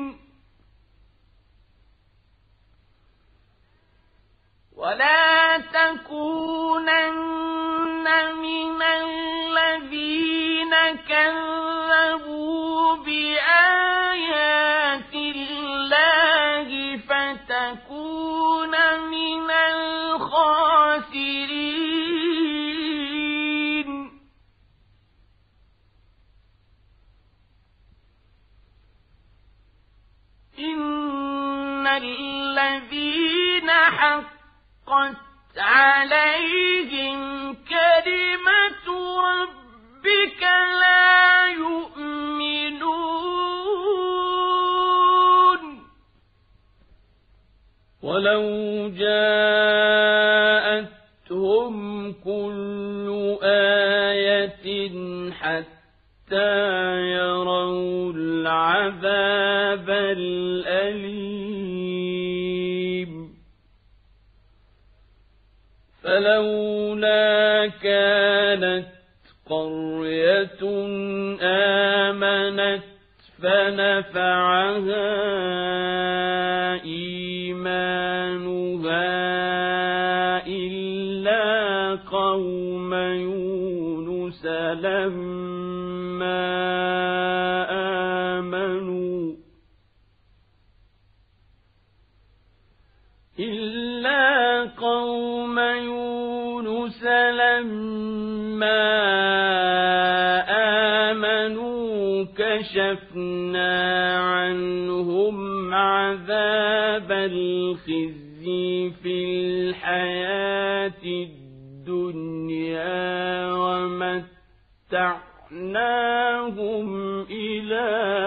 ولا تكونن من الذين كذبوا بآيات الله فتكون من الخاسرين إن الذين حقت عليهم كلمة ربك لا يؤمنون ولو جاءتهم كل آية حتى يروا العذاب الأليم فلولا كانت قرية آمنت فنفعها إيمانها إلا قوم يونس لما آمنوا كشفنا عنهم عذاب الخزي في الحياة الدنيا ومتعناهم إلى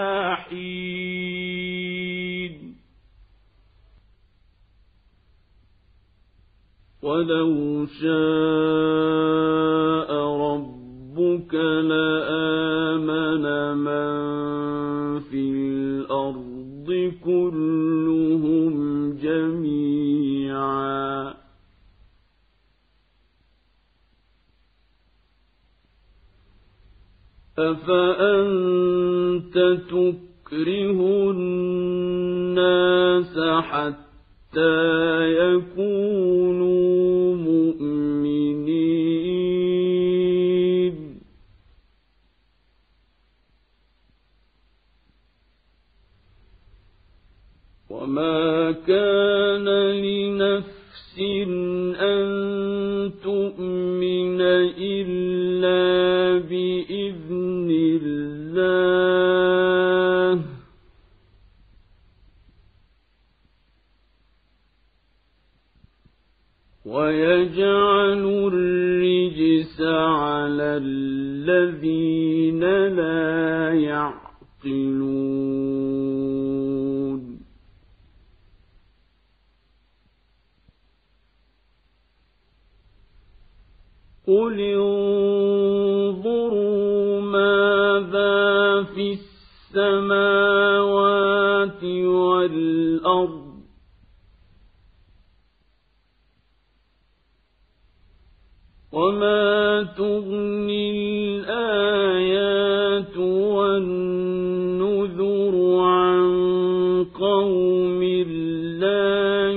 حين ولو شاء ربك لآمن من في الأرض كلهم جميعا أفأنت تكره الناس حتى يكونوا مؤمنين وما كان لنفس أن تؤمن إلا بإذن الله ويجعل الرجس على الذين لا يعقلون قل انظروا ماذا في السماوات والأرض وما تغني الآيات والنذر عن قوم لا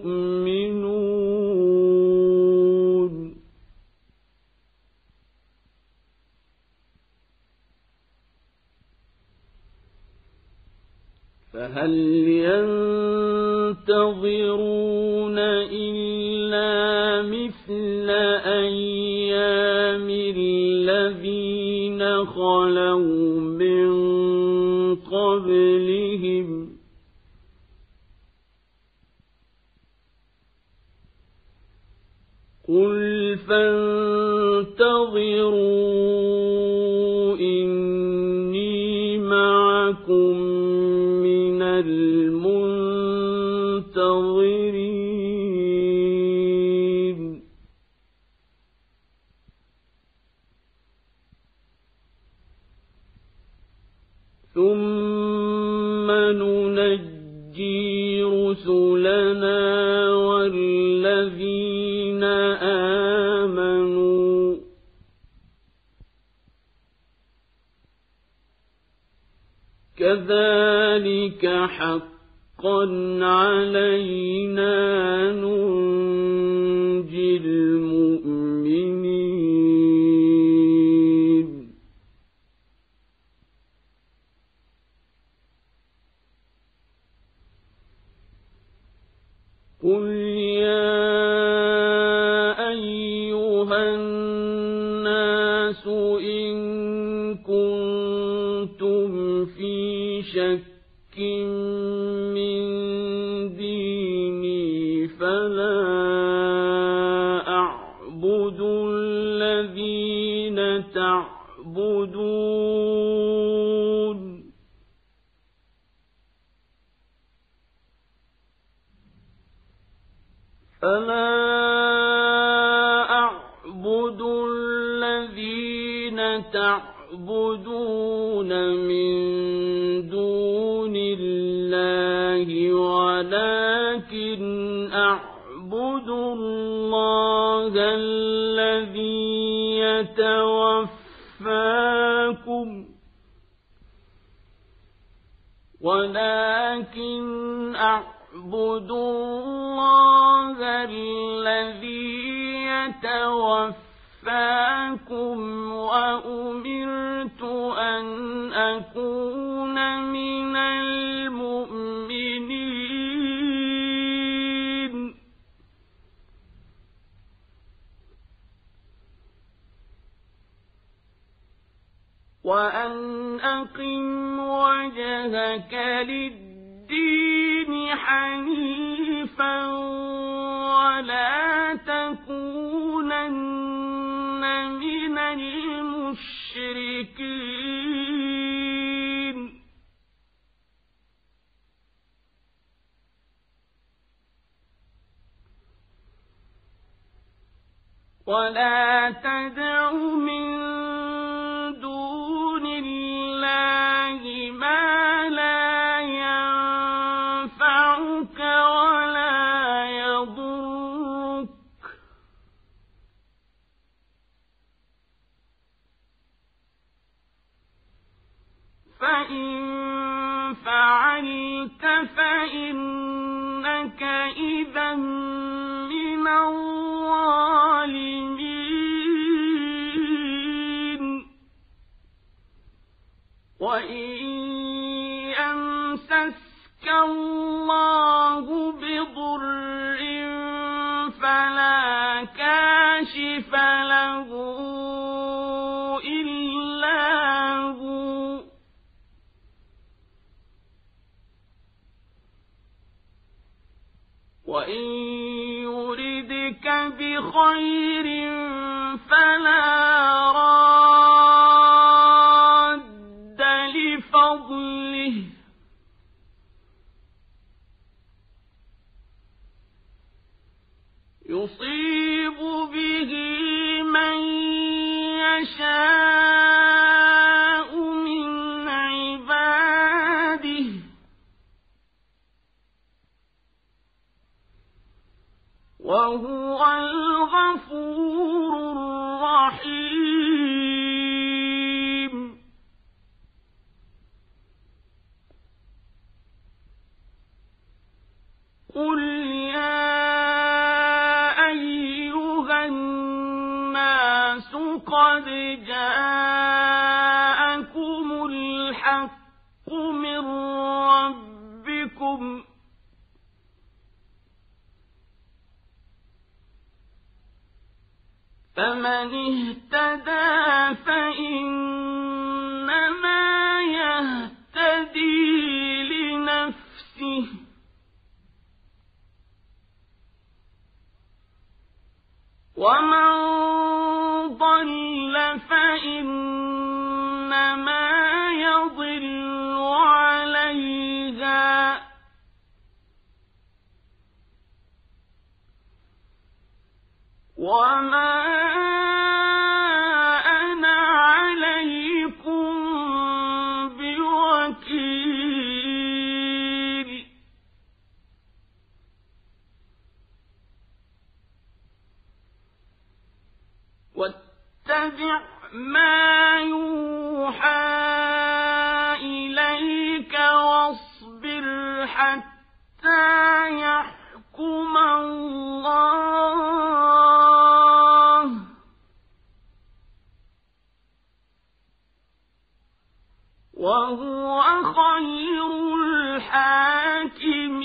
يؤمنون فهل ينتظرون إلا مثل أيام الذين خلوا من قبلهم قل فانتظروا إني معكم من المنتظرين ثم ننجي رسلنا والذين آمنوا كذلك حقا علينا ننجي المؤمنين قل يا أيها الناس إن كنتم في شك من ديني فلا تعبدون فلا أعبد الذين تعبدون من دون الله ولكن أعبد الله الذي يتوفاكم وأمرت أن أكون من المؤمنين وأن أقم وجهك للدين حنيفا ولا تكونن من المشركين ولا تدع من دون الله ما لا ينفعك ولا يضرك فإن فعلت فإنك إذا من الظالمين وإن يمسسك الله بضر فلا كاشف له إلا هو وإن يردك بخير فلا راد لفضله يصيب به من يشاء من عباده وهو الغفور الرحيم قل يا أيها الناس قد جاءكم الحق من ربكم فمن اهتدى فإنما يهتدي لنفسه ومن ضل فإنما يضل عليها وما أنا عليكم بوكيل واتبع ما يوحى إليك واصبر حتى يحكم الله وهو خير الحاكمين